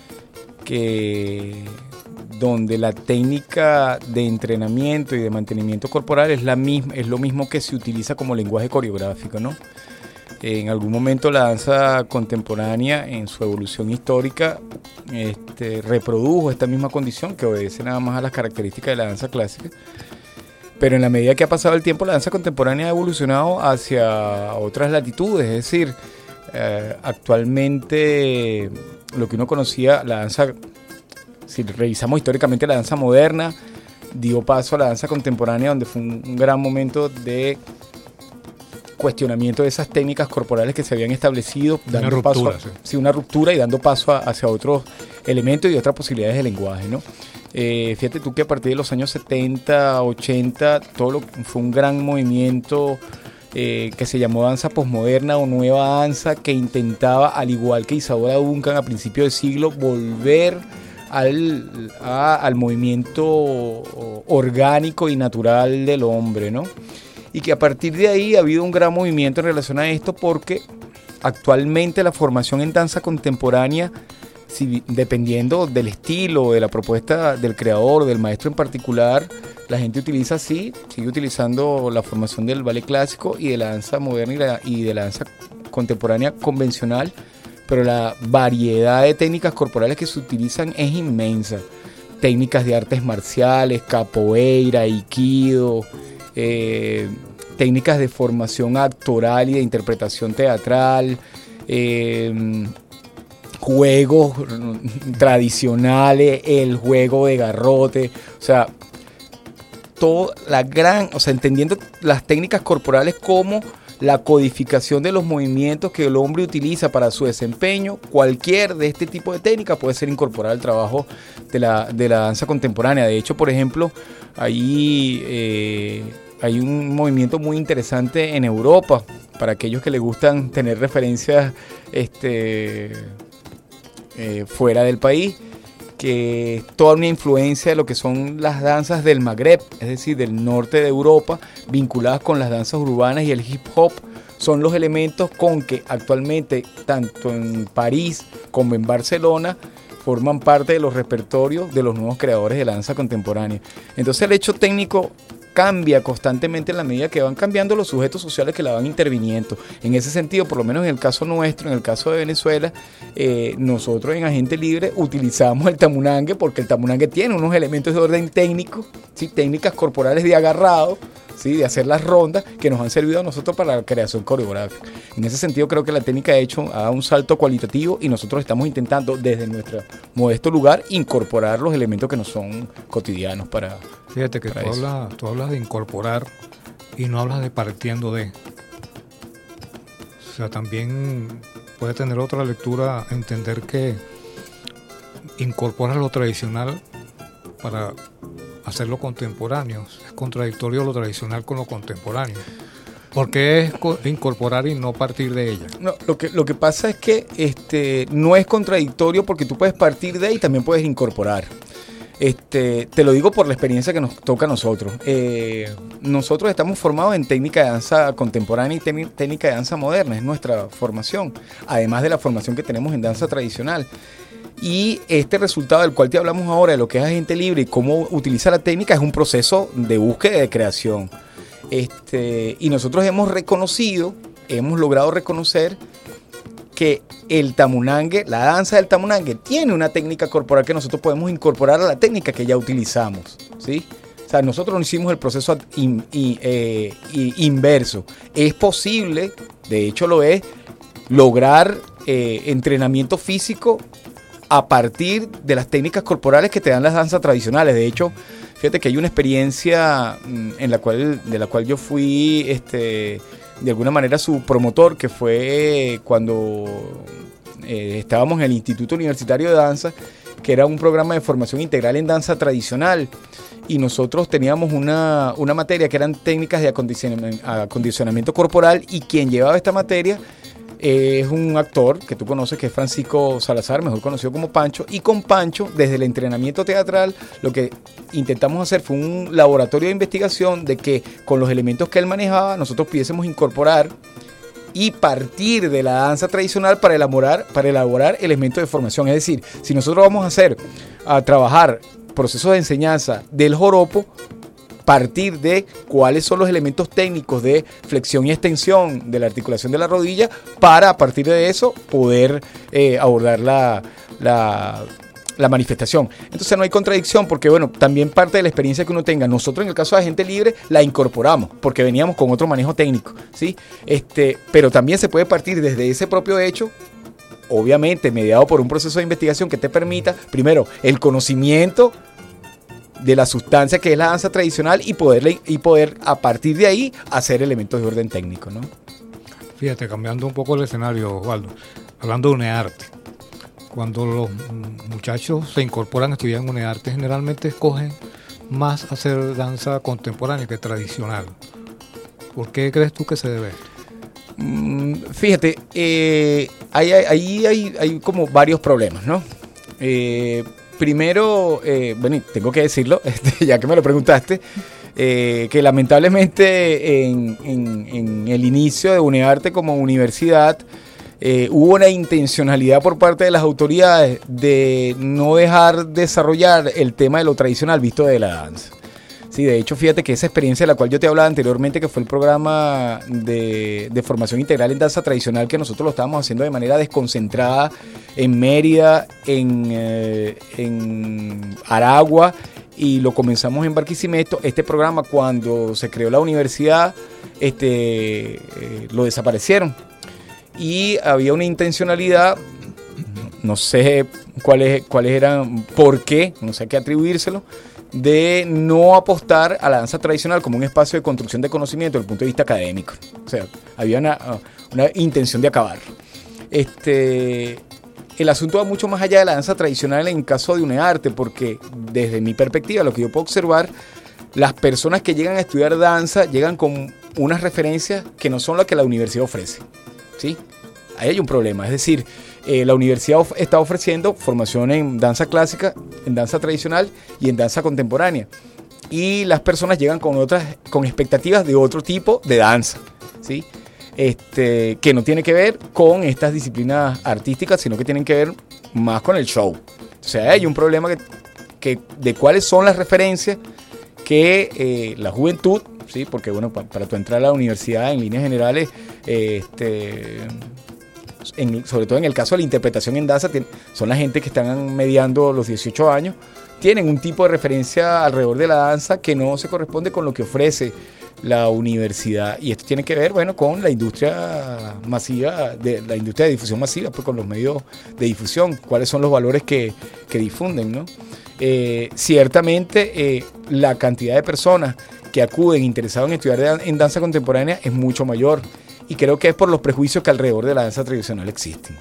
que donde la técnica de entrenamiento y de mantenimiento corporal es, la misma, es lo mismo que se utiliza como lenguaje coreográfico, ¿no? En algún momento la danza contemporánea, en su evolución histórica, este, reprodujo esta misma condición que obedece nada más a las características de la danza clásica. Pero en la medida que ha pasado el tiempo, la danza contemporánea ha evolucionado hacia otras latitudes. Es decir, eh, actualmente lo que uno conocía, la danza, si revisamos históricamente la danza moderna, dio paso a la danza contemporánea, donde fue un, un gran momento de cuestionamiento de esas técnicas corporales que se habían establecido, dando una ruptura, paso a, sí. sí, una ruptura y dando paso a, hacia otros elementos y otras posibilidades de lenguaje, ¿no? Eh, fíjate tú que a partir de los años setenta, ochenta, todo lo, fue un gran movimiento eh, que se llamó danza posmoderna o nueva danza, que intentaba, al igual que Isadora Duncan a principios del siglo, volver al, a, al movimiento orgánico y natural del hombre, ¿no? Y que a partir de ahí ha habido un gran movimiento en relación a esto, porque actualmente la formación en danza contemporánea, si, dependiendo del estilo, de la propuesta del creador, del maestro en particular, la gente utiliza así, sigue utilizando la formación del ballet clásico y de la danza moderna y, la, y de la danza contemporánea convencional, pero la variedad de técnicas corporales que se utilizan es inmensa. Técnicas de artes marciales, capoeira, aikido, Eh, técnicas de formación actoral y de interpretación teatral, eh, juegos tradicionales, el juego de garrote, o sea, toda la gran, o sea, entendiendo las técnicas corporales como la codificación de los movimientos que el hombre utiliza para su desempeño. Cualquier de este tipo de técnicas puede ser incorporada al trabajo de la, de la danza contemporánea. De hecho, por ejemplo, ahí eh, hay un movimiento muy interesante en Europa, para aquellos que les gustan tener referencias este, eh, fuera del país, que es toda una influencia de lo que son las danzas del Magreb, es decir, del norte de Europa, vinculadas con las danzas urbanas y el hip hop. Son los elementos con que actualmente, tanto en París como en Barcelona, forman parte de los repertorios de los nuevos creadores de la danza contemporánea. Entonces el hecho técnico cambia constantemente en la medida que van cambiando los sujetos sociales que la van interviniendo. En ese sentido, por lo menos en el caso nuestro, en el caso de Venezuela, eh, nosotros en Agente Libre utilizamos el tamunangue, porque el tamunangue tiene unos elementos de orden técnico, ¿sí? Técnicas corporales de agarrado, ¿sí? De hacer las rondas, que nos han servido a nosotros para la creación coreográfica. En ese sentido, creo que la técnica ha hecho ha dado un salto cualitativo, y nosotros estamos intentando desde nuestro modesto lugar incorporar los elementos que nos son cotidianos para Fíjate que para tú eso. hablas, tú hablas de incorporar y no hablas de partiendo de. O sea, también puede tener otra lectura, entender que incorporas lo tradicional para hacerlo contemporáneo. Es contradictorio lo tradicional con lo contemporáneo. ¿Por qué es co- incorporar y no partir de ella? No, lo que, lo que pasa es que este, no es contradictorio, porque tú puedes partir de y también puedes incorporar. Este, te lo digo por la experiencia que nos toca a nosotros. Eh, nosotros estamos formados en técnica de danza contemporánea y técnica de danza moderna, es nuestra formación, además de la formación que tenemos en danza tradicional. Y este resultado del cual te hablamos ahora, de lo que es agente libre y cómo utiliza la técnica, es un proceso de búsqueda y de creación. Este, y nosotros hemos reconocido, hemos logrado reconocer que el tamunangue, la danza del tamunangue, tiene una técnica corporal que nosotros podemos incorporar a la técnica que ya utilizamos, ¿sí? O sea, nosotros no hicimos el proceso in, in, eh, inverso. Es posible, de hecho lo es, lograr eh, entrenamiento físico a partir de las técnicas corporales que te dan las danzas tradicionales. De hecho, fíjate que hay una experiencia en la cual, de la cual yo fui este, de alguna manera su promotor, que fue cuando eh, estábamos en el Instituto Universitario de Danza, que era un programa de formación integral en danza tradicional, y nosotros teníamos una, una materia que eran técnicas de acondicionamiento, acondicionamiento corporal, y quien llevaba esta materia es un actor que tú conoces, que es Francisco Salazar, mejor conocido como Pancho, y con Pancho, desde el entrenamiento teatral, lo que intentamos hacer fue un laboratorio de investigación de que con los elementos que él manejaba, nosotros pudiésemos incorporar y partir de la danza tradicional para elaborar, para elaborar elementos de formación. Es decir, si nosotros vamos a hacer, a trabajar procesos de enseñanza del joropo, partir de cuáles son los elementos técnicos de flexión y extensión de la articulación de la rodilla, para a partir de eso poder eh, abordar la, la, la manifestación. Entonces no hay contradicción, porque bueno, también parte de la experiencia que uno tenga. Nosotros en el caso de agente libre la incorporamos porque veníamos con otro manejo técnico, ¿sí? Este, pero también se puede partir desde ese propio hecho, obviamente mediado por un proceso de investigación que te permita, primero, el conocimiento de la sustancia que es la danza tradicional, y poder, y poder a partir de ahí hacer elementos de orden técnico, ¿no? Fíjate, cambiando un poco el escenario, Osvaldo, hablando de UNEARTE, cuando los muchachos se incorporan a estudiar en UNEARTE, generalmente escogen más hacer danza contemporánea que tradicional. ¿Por qué crees tú que se debe? Mm, fíjate, eh, ahí hay, hay, hay, hay como varios problemas, ¿no? Eh, Primero, eh, bueno, tengo que decirlo, este, ya que me lo preguntaste, eh, que lamentablemente en, en, en el inicio de UNEARTE como universidad eh, hubo una intencionalidad por parte de las autoridades de no dejar desarrollar el tema de lo tradicional visto de la danza. Sí, de hecho, fíjate que esa experiencia de la cual yo te hablaba anteriormente, que fue el programa de, de formación integral en danza tradicional, que nosotros lo estábamos haciendo de manera desconcentrada en Mérida, en, eh, en Aragua, y lo comenzamos en Barquisimeto. Este programa, cuando se creó la universidad, este, eh, lo desaparecieron. Y había una intencionalidad, no sé cuáles, cuáles eran, por qué, no sé a qué atribuírselo, de no apostar a la danza tradicional como un espacio de construcción de conocimiento desde el punto de vista académico. O sea, había una, una intención de acabarlo. Este, el asunto va mucho más allá de la danza tradicional en el caso de UNEARTE, porque desde mi perspectiva, lo que yo puedo observar, las personas que llegan a estudiar danza llegan con unas referencias que no son las que la universidad ofrece, ¿sí? Ahí hay un problema, es decir, Eh, la universidad of- está ofreciendo formación en danza clásica, en danza tradicional y en danza contemporánea. Y las personas llegan con otras, con expectativas de otro tipo de danza, ¿sí? Este, que no tiene que ver con estas disciplinas artísticas, sino que tienen que ver más con el show. O sea, hay un problema que, que de cuáles son las referencias que eh, la juventud, ¿sí? Porque bueno, pa- para tu entrar a la universidad en líneas generales, eh, este... En, sobre todo en el caso de la interpretación en danza, tiene, son la gente que están mediando los dieciocho años, tienen un tipo de referencia alrededor de la danza que no se corresponde con lo que ofrece la universidad, y esto tiene que ver, bueno, con la industria masiva, de la industria de difusión masiva, pues con los medios de difusión, cuáles son los valores que, que difunden, ¿no? Eh, ciertamente eh, la cantidad de personas que acuden interesados en estudiar en danza contemporánea es mucho mayor, y creo que es por los prejuicios que alrededor de la danza tradicional existen.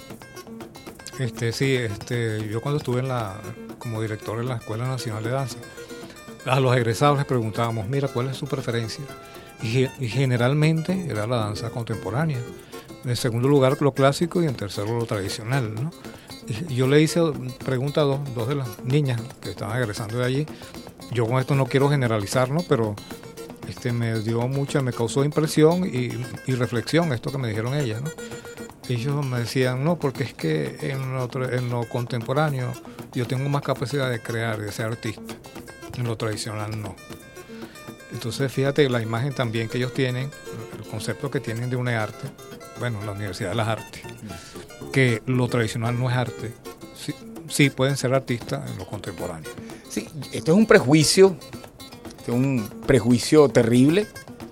Este, sí, este, yo cuando estuve en la, como director en la Escuela Nacional de Danza, a los egresados les preguntábamos, mira, ¿cuál es su preferencia? Y, y generalmente era la danza contemporánea. En segundo lugar, lo clásico, y en tercero, lo tradicional, ¿no? Y yo le hice preguntas a dos, dos de las niñas que estaban egresando de allí. Yo con esto no quiero generalizar, ¿no? Pero este, me dio mucha, me causó impresión y, y reflexión esto que me dijeron ellas, ¿no? Ellos me decían, no, porque es que en lo, en lo contemporáneo yo tengo más capacidad de crear, de ser artista. En lo tradicional no. Entonces fíjate la imagen también que ellos tienen, el concepto que tienen de una arte, bueno, la Universidad de las Artes, que lo tradicional no es arte. Sí, sí pueden ser artistas en lo contemporáneo. Sí, esto es un prejuicio, esto es un prejuicio terrible,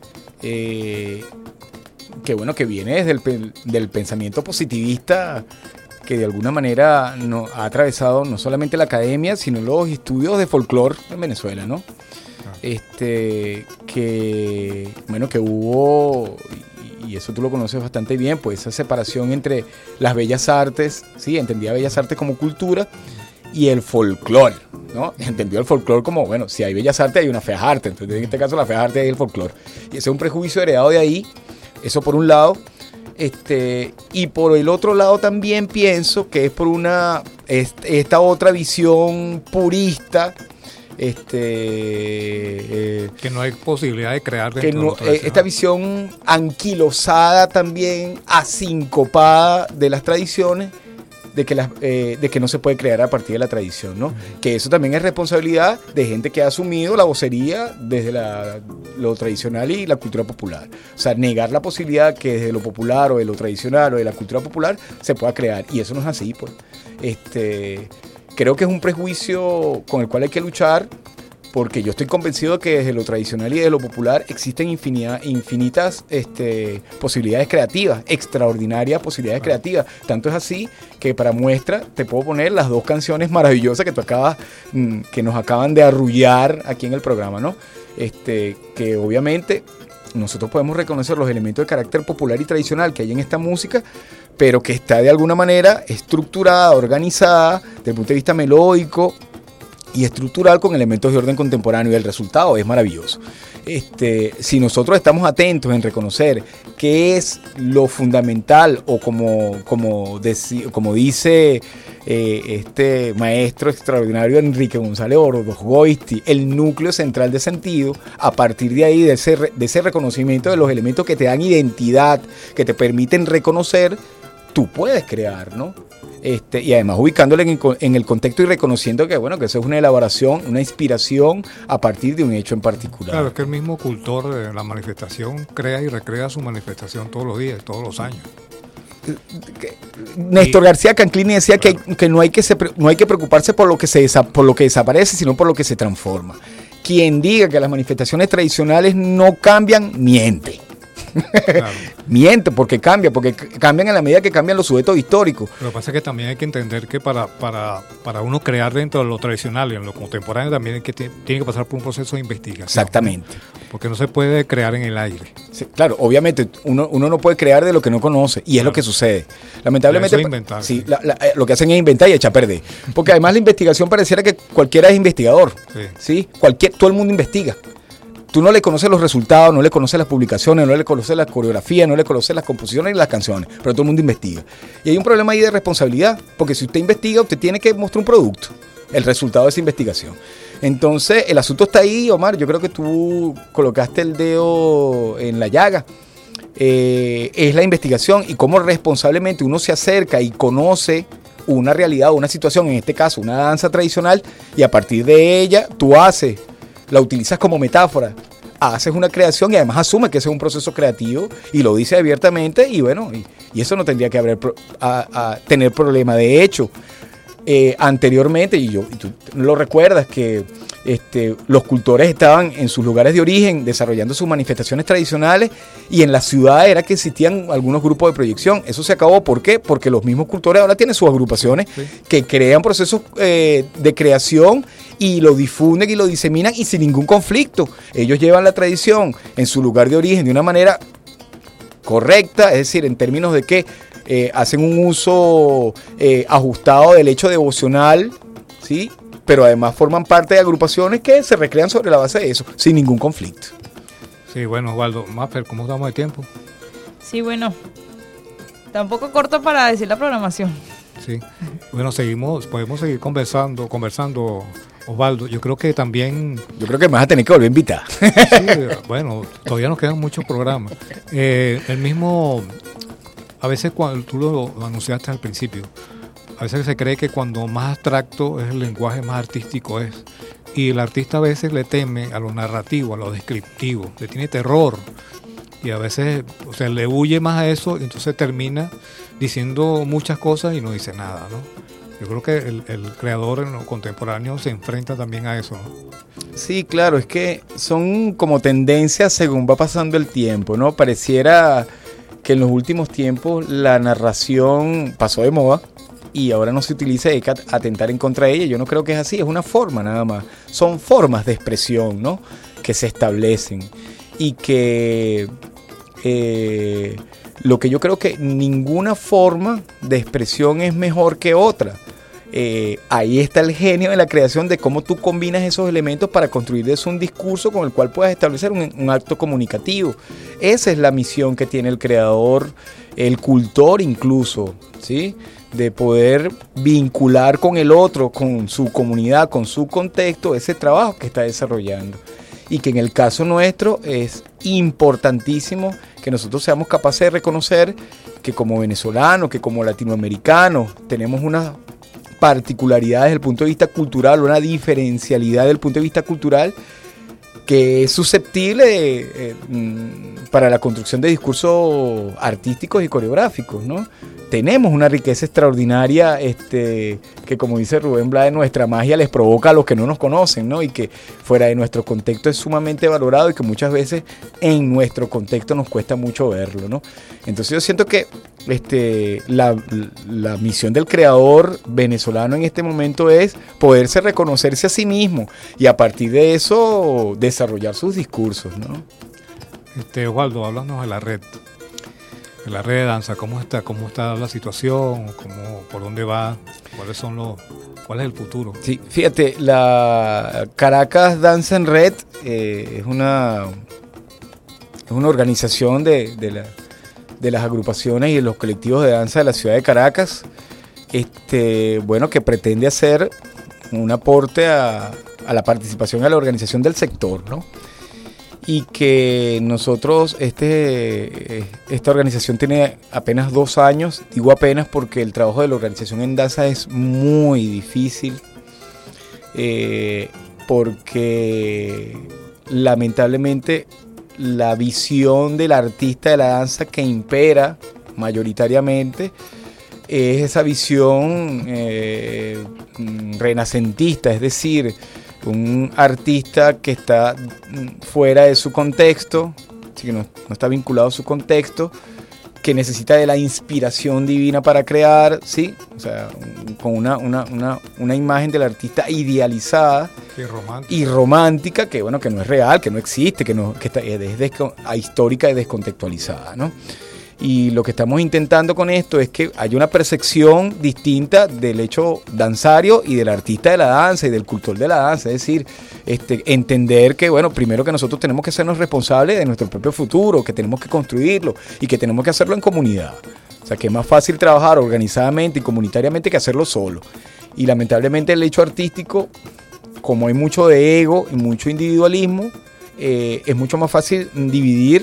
eh, que bueno, que viene desde el del pensamiento positivista, que de alguna manera no, ha atravesado no solamente la academia, sino los estudios de folclore en Venezuela, ¿no? Ah. Este, que, bueno, que hubo, y, y eso tú lo conoces bastante bien, pues esa separación entre las bellas artes, ¿sí? Entendía bellas artes como cultura, y el folclore, ¿no? Entendió el folclore como, bueno, si hay bellas artes hay una feas artes, entonces en este caso la feas artes es el folclore. Y ese es un prejuicio heredado de ahí, eso por un lado. Este, y por el otro lado también pienso que es por una esta otra visión purista, este eh, que no hay posibilidad de crear que no, eh, esta visión anquilosada también, asincopada de las tradiciones, de que, las, eh, de que no se puede crear a partir de la tradición, ¿no? Uh-huh. Que eso también es responsabilidad de gente que ha asumido la vocería desde la, lo tradicional y la cultura popular. O sea, negar la posibilidad que desde lo popular o de lo tradicional o de la cultura popular se pueda crear. Y eso no es así, pues. Este, creo que es un prejuicio con el cual hay que luchar, porque yo estoy convencido de que desde lo tradicional y de lo popular existen infinidad, infinitas este, posibilidades creativas, extraordinarias posibilidades creativas. Tanto es así que para muestra te puedo poner las dos canciones maravillosas que tú acabas, que nos acaban de arrullar aquí en el programa, ¿no? Este, que obviamente nosotros podemos reconocer los elementos de carácter popular y tradicional que hay en esta música, pero que está de alguna manera estructurada, organizada, desde el punto de vista melódico y estructural, con elementos de orden contemporáneo, y el resultado es maravilloso. Este, si nosotros estamos atentos en reconocer qué es lo fundamental, o como, como, deci, como dice eh, este maestro extraordinario Enrique González Orozgoisti, el núcleo central de sentido, a partir de ahí, de ese, de ese reconocimiento de los elementos que te dan identidad, que te permiten reconocer, tú puedes crear, ¿no? Este, y además ubicándole en, en el contexto y reconociendo que, bueno, que eso es una elaboración, una inspiración a partir de un hecho en particular. Claro, es que el mismo cultor de la manifestación crea y recrea su manifestación todos los días, todos los años. Néstor y, García Canclini decía claro. que, que, no hay que se, no hay que preocuparse por lo que, se, por lo que desaparece, sino por lo que se transforma. Quien diga que las manifestaciones tradicionales no cambian, miente. Claro. Miente, porque cambia, porque cambian en la medida que cambian los sujetos históricos. Lo que pasa es que también hay que entender que para, para, para uno crear dentro de lo tradicional y en lo contemporáneo también hay que, tiene que pasar por un proceso de investigación. Exactamente. Porque no se puede crear en el aire. Sí, claro, obviamente uno, uno no puede crear de lo que no conoce, y es claro. lo que sucede. Lamentablemente, eso es inventar, sí, sí. La, la, lo que hacen es inventar y echar a perder. Porque además la investigación pareciera que cualquiera es investigador. Sí. ¿Sí? Cualquier, todo el mundo investiga. Tú no le conoces los resultados, no le conoces las publicaciones, no le conoces las coreografías, no le conoces las composiciones ni las canciones, pero todo el mundo investiga. Y hay un problema ahí de responsabilidad, porque si usted investiga, usted tiene que mostrar un producto, el resultado de esa investigación. Entonces, el asunto está ahí, Omar. Yo creo que tú colocaste el dedo en la llaga. Eh, es la investigación y cómo responsablemente uno se acerca y conoce una realidad o una situación, en este caso una danza tradicional, y a partir de ella tú haces, la utilizas como metáfora, haces una creación y además asumes que ese es un proceso creativo y lo dices abiertamente, y bueno, y, y eso no tendría que haber a, a tener problema. De hecho, eh, anteriormente, y yo y tú lo recuerdas, que este, los cultores estaban en sus lugares de origen desarrollando sus manifestaciones tradicionales, y en la ciudad era que existían algunos grupos de proyección. Eso se acabó. ¿Por qué? Porque los mismos cultores ahora tienen sus agrupaciones, sí, que crean procesos eh, de creación y lo difunden y lo diseminan, y sin ningún conflicto. Ellos llevan la tradición en su lugar de origen de una manera correcta, es decir, en términos de que eh, hacen un uso eh, ajustado del hecho devocional, ¿sí? Pero además forman parte de agrupaciones que se recrean sobre la base de eso, sin ningún conflicto. Sí, bueno, Osvaldo, Mafer, ¿cómo estamos de tiempo? Sí, bueno, tampoco corto para decir la programación. Sí. Bueno, seguimos, podemos seguir conversando, conversando, Osvaldo. Yo creo que también... Yo creo que me vas a tener que volver a invitar. Sí, bueno, todavía nos quedan muchos programas. Eh, el mismo... A veces cuando tú lo, lo anunciaste al principio, a veces se cree que cuando más abstracto es el lenguaje, más artístico es. Y el artista a veces le teme a lo narrativo, a lo descriptivo, le tiene terror. Y a veces, o sea, le huye más a eso y entonces termina diciendo muchas cosas y no dice nada, ¿no? Yo creo que el, el creador en lo contemporáneo se enfrenta también a eso, ¿no? Sí, claro, es que son como tendencias según va pasando el tiempo, ¿no? Pareciera que en los últimos tiempos la narración pasó de moda y ahora no se utiliza, hay que atentar en contra de ella. Yo no creo que es así, es una forma nada más. Son formas de expresión, ¿no?, que se establecen y que eh, lo que yo creo que ninguna forma de expresión es mejor que otra. Eh, ahí está el genio de la creación, de cómo tú combinas esos elementos para construir eso un discurso con el cual puedas establecer un, un acto comunicativo. Esa es la misión que tiene el creador, el cultor incluso, ¿sí?, de poder vincular con el otro, con su comunidad, con su contexto, ese trabajo que está desarrollando. Y que en el caso nuestro es importantísimo que nosotros seamos capaces de reconocer que como venezolanos, que como latinoamericanos, tenemos una particularidad desde el punto de vista cultural, una diferencialidad desde el punto de vista cultural que es susceptible eh, para la construcción de discursos artísticos y coreográficos, ¿no? Tenemos una riqueza extraordinaria este, que, como dice Rubén Blades, nuestra magia les provoca a los que no nos conocen, ¿no? Y que fuera de nuestro contexto es sumamente valorado y que muchas veces en nuestro contexto nos cuesta mucho verlo, ¿no? Entonces yo siento que este, la, la misión del creador venezolano en este momento es poderse reconocerse a sí mismo y a partir de eso desarrollar sus discursos, ¿no? Este, Osvaldo, háblanos de la red. De la red de danza, ¿cómo está, cómo está la situación? ¿Cómo, por dónde va? ¿Cuáles son los, cuál es el futuro? Sí, fíjate, la Caracas Danza en Red eh, es una es una organización de, de, la, de las agrupaciones y de los colectivos de danza de la ciudad de Caracas, este, bueno, que pretende hacer un aporte a, a la participación y a la organización del sector, ¿no? Y que nosotros, este, esta organización tiene apenas dos años, digo apenas porque el trabajo de la organización en danza es muy difícil, eh, porque lamentablemente la visión del artista de la danza que impera mayoritariamente es esa visión eh, renacentista, es decir, un artista que está fuera de su contexto, que no, no está vinculado a su contexto, que necesita de la inspiración divina para crear, ¿sí? O sea, con una, una, una, una imagen del artista idealizada y romántica. y romántica, que bueno, que no es real, que no existe, que, no, que está, es desco, histórica y descontextualizada, ¿no? Y lo que estamos intentando con esto es que haya una percepción distinta del hecho danzario y del artista de la danza y del cultor de la danza. Es decir, este, entender que, bueno, primero que nosotros tenemos que sernos responsables de nuestro propio futuro, que tenemos que construirlo y que tenemos que hacerlo en comunidad. O sea, que es más fácil trabajar organizadamente y comunitariamente que hacerlo solo. Y lamentablemente el hecho artístico, como hay mucho de ego y mucho individualismo, eh, es mucho más fácil dividir.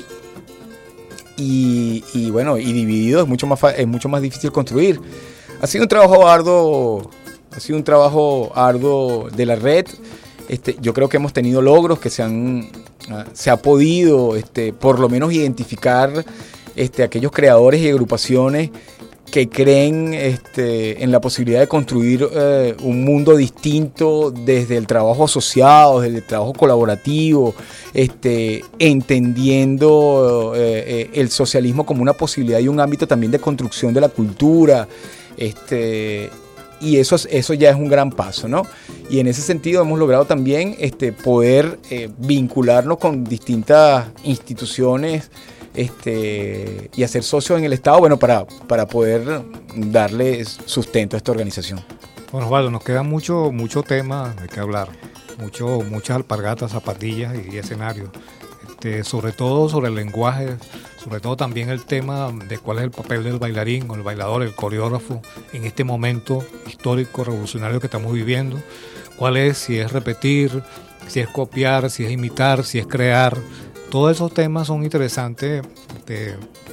Y, y bueno, y dividido es mucho más es mucho más difícil construir. Ha sido un trabajo arduo, ha sido un trabajo arduo de la red. Este, yo creo que hemos tenido logros que se han se ha podido este, por lo menos identificar este, aquellos creadores y agrupaciones que creen este, en la posibilidad de construir eh, un mundo distinto desde el trabajo asociado, desde el trabajo colaborativo, este, entendiendo eh, eh, el socialismo como una posibilidad y un ámbito también de construcción de la cultura, este, y eso, eso ya es un gran paso, ¿no? Y en ese sentido hemos logrado también este, poder eh, vincularnos con distintas instituciones Este, y hacer socios en el Estado, bueno, para, para poder darle sustento a esta organización. Bueno, Osvaldo, nos queda mucho, mucho tema de qué hablar, mucho, muchas alpargatas, zapatillas y, y escenarios. Este, este, sobre todo sobre el lenguaje, sobre todo también el tema de cuál es el papel del bailarín o el bailador, el coreógrafo en este momento histórico, revolucionario que estamos viviendo. Cuál es, si es repetir, si es copiar, si es imitar, si es crear. Todos esos temas son interesantes de,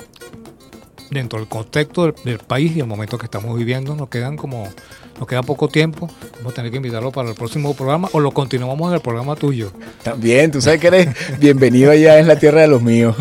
dentro del contexto del, del país y el momento que estamos viviendo. Nos quedan como, nos queda poco tiempo. Vamos a tener que invitarlo para el próximo programa o lo continuamos en el programa tuyo. También, tú sabes que eres bienvenido allá en la tierra de los míos.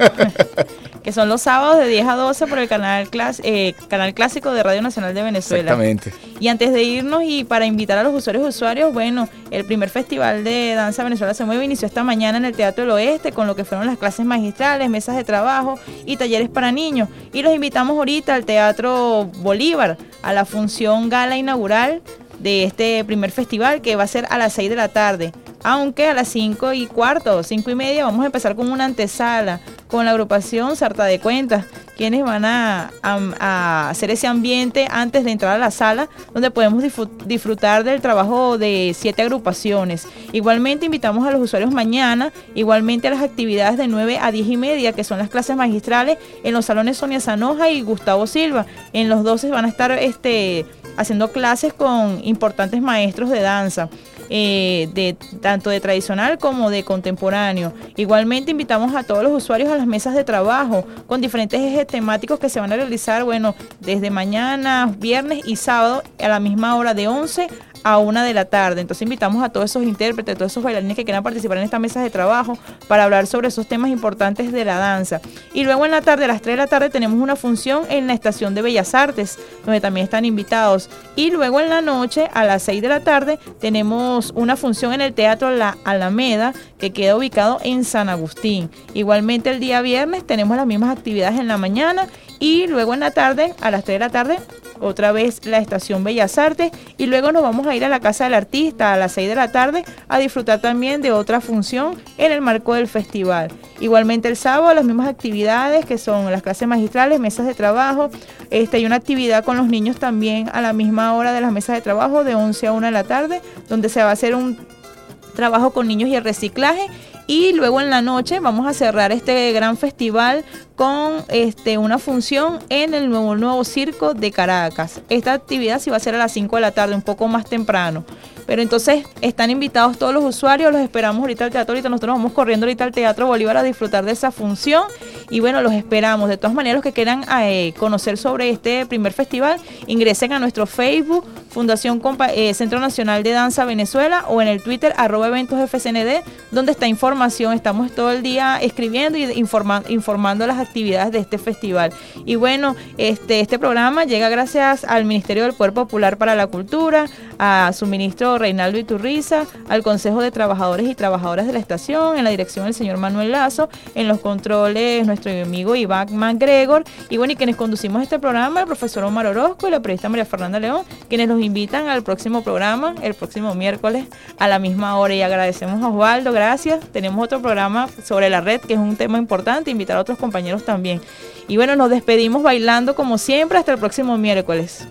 Que son los sábados de diez a doce por el canal, clas eh, canal clásico de Radio Nacional de Venezuela. Exactamente. Y antes de irnos y para invitar a los usuarios y usuarios, bueno, el primer festival de Danza Venezuela se mueve inició esta mañana en el Teatro del Oeste con lo que fueron las clases magistrales, mesas de trabajo y talleres para niños. Y los invitamos ahorita al Teatro Bolívar, a la función gala inaugural de este primer festival que va a ser a las seis de la tarde. Aunque a las cinco y cuarto, cinco y media, vamos a empezar con una antesala con la agrupación Sarta de Cuentas, quienes van a, a, a hacer ese ambiente antes de entrar a la sala, donde podemos disfrutar del trabajo de siete agrupaciones. Igualmente invitamos a los usuarios mañana, igualmente a las actividades de nueve a diez y media, que son las clases magistrales en los salones Sonia Sanoja y Gustavo Silva. En los doce van a estar este, haciendo clases con importantes maestros de danza. Eh, de tanto de tradicional como de contemporáneo. Igualmente invitamos a todos los usuarios a las mesas de trabajo con diferentes ejes temáticos que se van a realizar, bueno, desde mañana, viernes y sábado a la misma hora de once a una de la tarde. Entonces invitamos a todos esos intérpretes, a todos esos bailarines que quieran participar en estas mesas de trabajo para hablar sobre esos temas importantes de la danza. Y luego en la tarde, a las tres de la tarde, tenemos una función en la Estación de Bellas Artes, donde también están invitados. Y luego en la noche, a las seis de la tarde, tenemos una función en el Teatro La Alameda, que queda ubicado en San Agustín. Igualmente el día viernes tenemos las mismas actividades en la mañana y luego en la tarde, a las tres de la tarde, otra vez la Estación Bellas Artes, y luego nos vamos a ir a la Casa del Artista a las seis de la tarde a disfrutar también de otra función en el marco del festival. Igualmente el sábado las mismas actividades que son las clases magistrales, mesas de trabajo, este, hay una actividad con los niños también a la misma hora de las mesas de trabajo de once a una de la tarde, donde se va a hacer un trabajo con niños y el reciclaje. Y luego en la noche vamos a cerrar este gran festival con este, una función en el nuevo, nuevo circo de Caracas. Esta actividad sí va a ser a las cinco de la tarde, un poco más temprano. Pero entonces están invitados todos los usuarios, los esperamos ahorita al teatro, ahorita nosotros vamos corriendo ahorita al Teatro Bolívar a disfrutar de esa función y bueno, los esperamos. De todas maneras, los que quieran eh, conocer sobre este primer festival, ingresen a nuestro Facebook, Fundación Compa eh, Centro Nacional de Danza Venezuela, o en el Twitter, arroba eventos F C N D, donde está información. Estamos todo el día escribiendo y informa informando las actividades de este festival. Y bueno, este, este programa llega gracias al Ministerio del Poder Popular para la Cultura, a su ministro Reinaldo Iturriza, al Consejo de Trabajadores y Trabajadoras de la estación, en la dirección del señor Manuel Lazo, en los controles nuestro amigo Iván MacGregor, y bueno, y quienes conducimos este programa, el profesor Omar Orozco y la periodista María Fernanda León, quienes los invitan al próximo programa, el próximo miércoles a la misma hora. Y agradecemos a Osvaldo, gracias. Tenemos otro programa sobre la red, que es un tema importante, invitar a otros compañeros también. Y bueno, nos despedimos bailando como siempre hasta el próximo miércoles.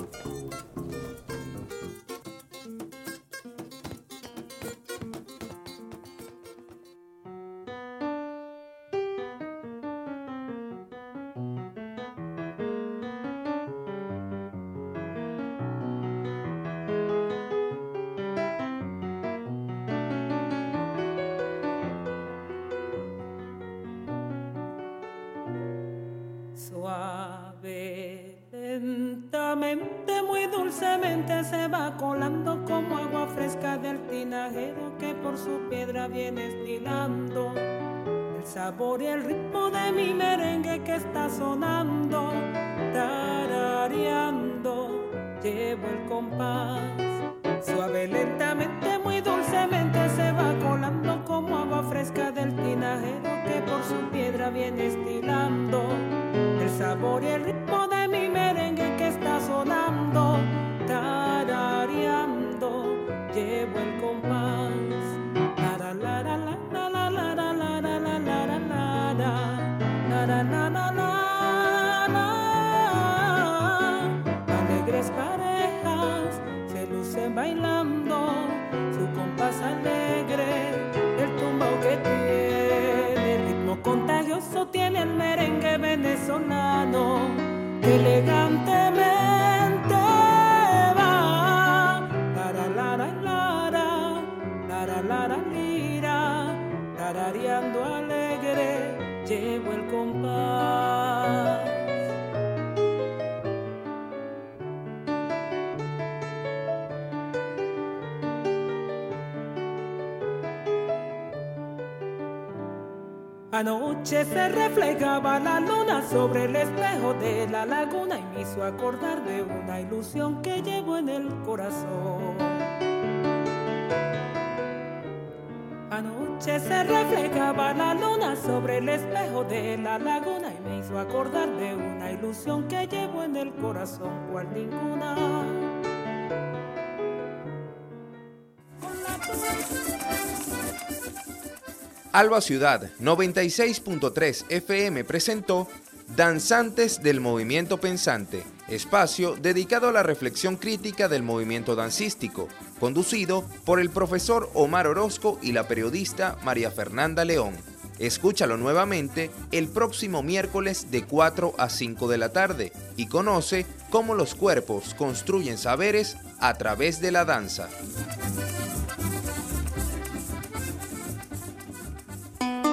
Suave, lentamente, muy dulcemente se va colando como agua fresca del tinajero que por su piedra viene estilando. El sabor y el ritmo de mi merengue que está sonando, tarareando, llevo el compás. Suave, lentamente, muy dulcemente se va colando como agua fresca del tinajero que por su piedra viene estilando. El sabor y el ritmo de mi merengue que está sonando, tarareando, llevo el compás. La la la la la la la la la la la la la la la la la. Alegres parejas se lucen bailando su compás alegre, el tumbao que tiene. ritmo contagioso tiene el merengue venezolano, que elegantemente va. Lara, lara, lara, lara, lara, lira, tarareando alegre, llevo el compás. Anoche se reflejaba la luna sobre el espejo de la laguna y me hizo acordar de una ilusión que llevo en el corazón. Anoche se reflejaba la luna sobre el espejo de la laguna y me hizo acordar de una ilusión que llevo en el corazón, cual ninguna. Alba Ciudad noventa y seis punto tres F M presentó Danzantes del Movimiento Pensante, espacio dedicado a la reflexión crítica del movimiento dancístico, conducido por el profesor Omar Orozco y la periodista María Fernanda León. Escúchalo nuevamente el próximo miércoles de cuatro a cinco de la tarde y conoce cómo los cuerpos construyen saberes a través de la danza.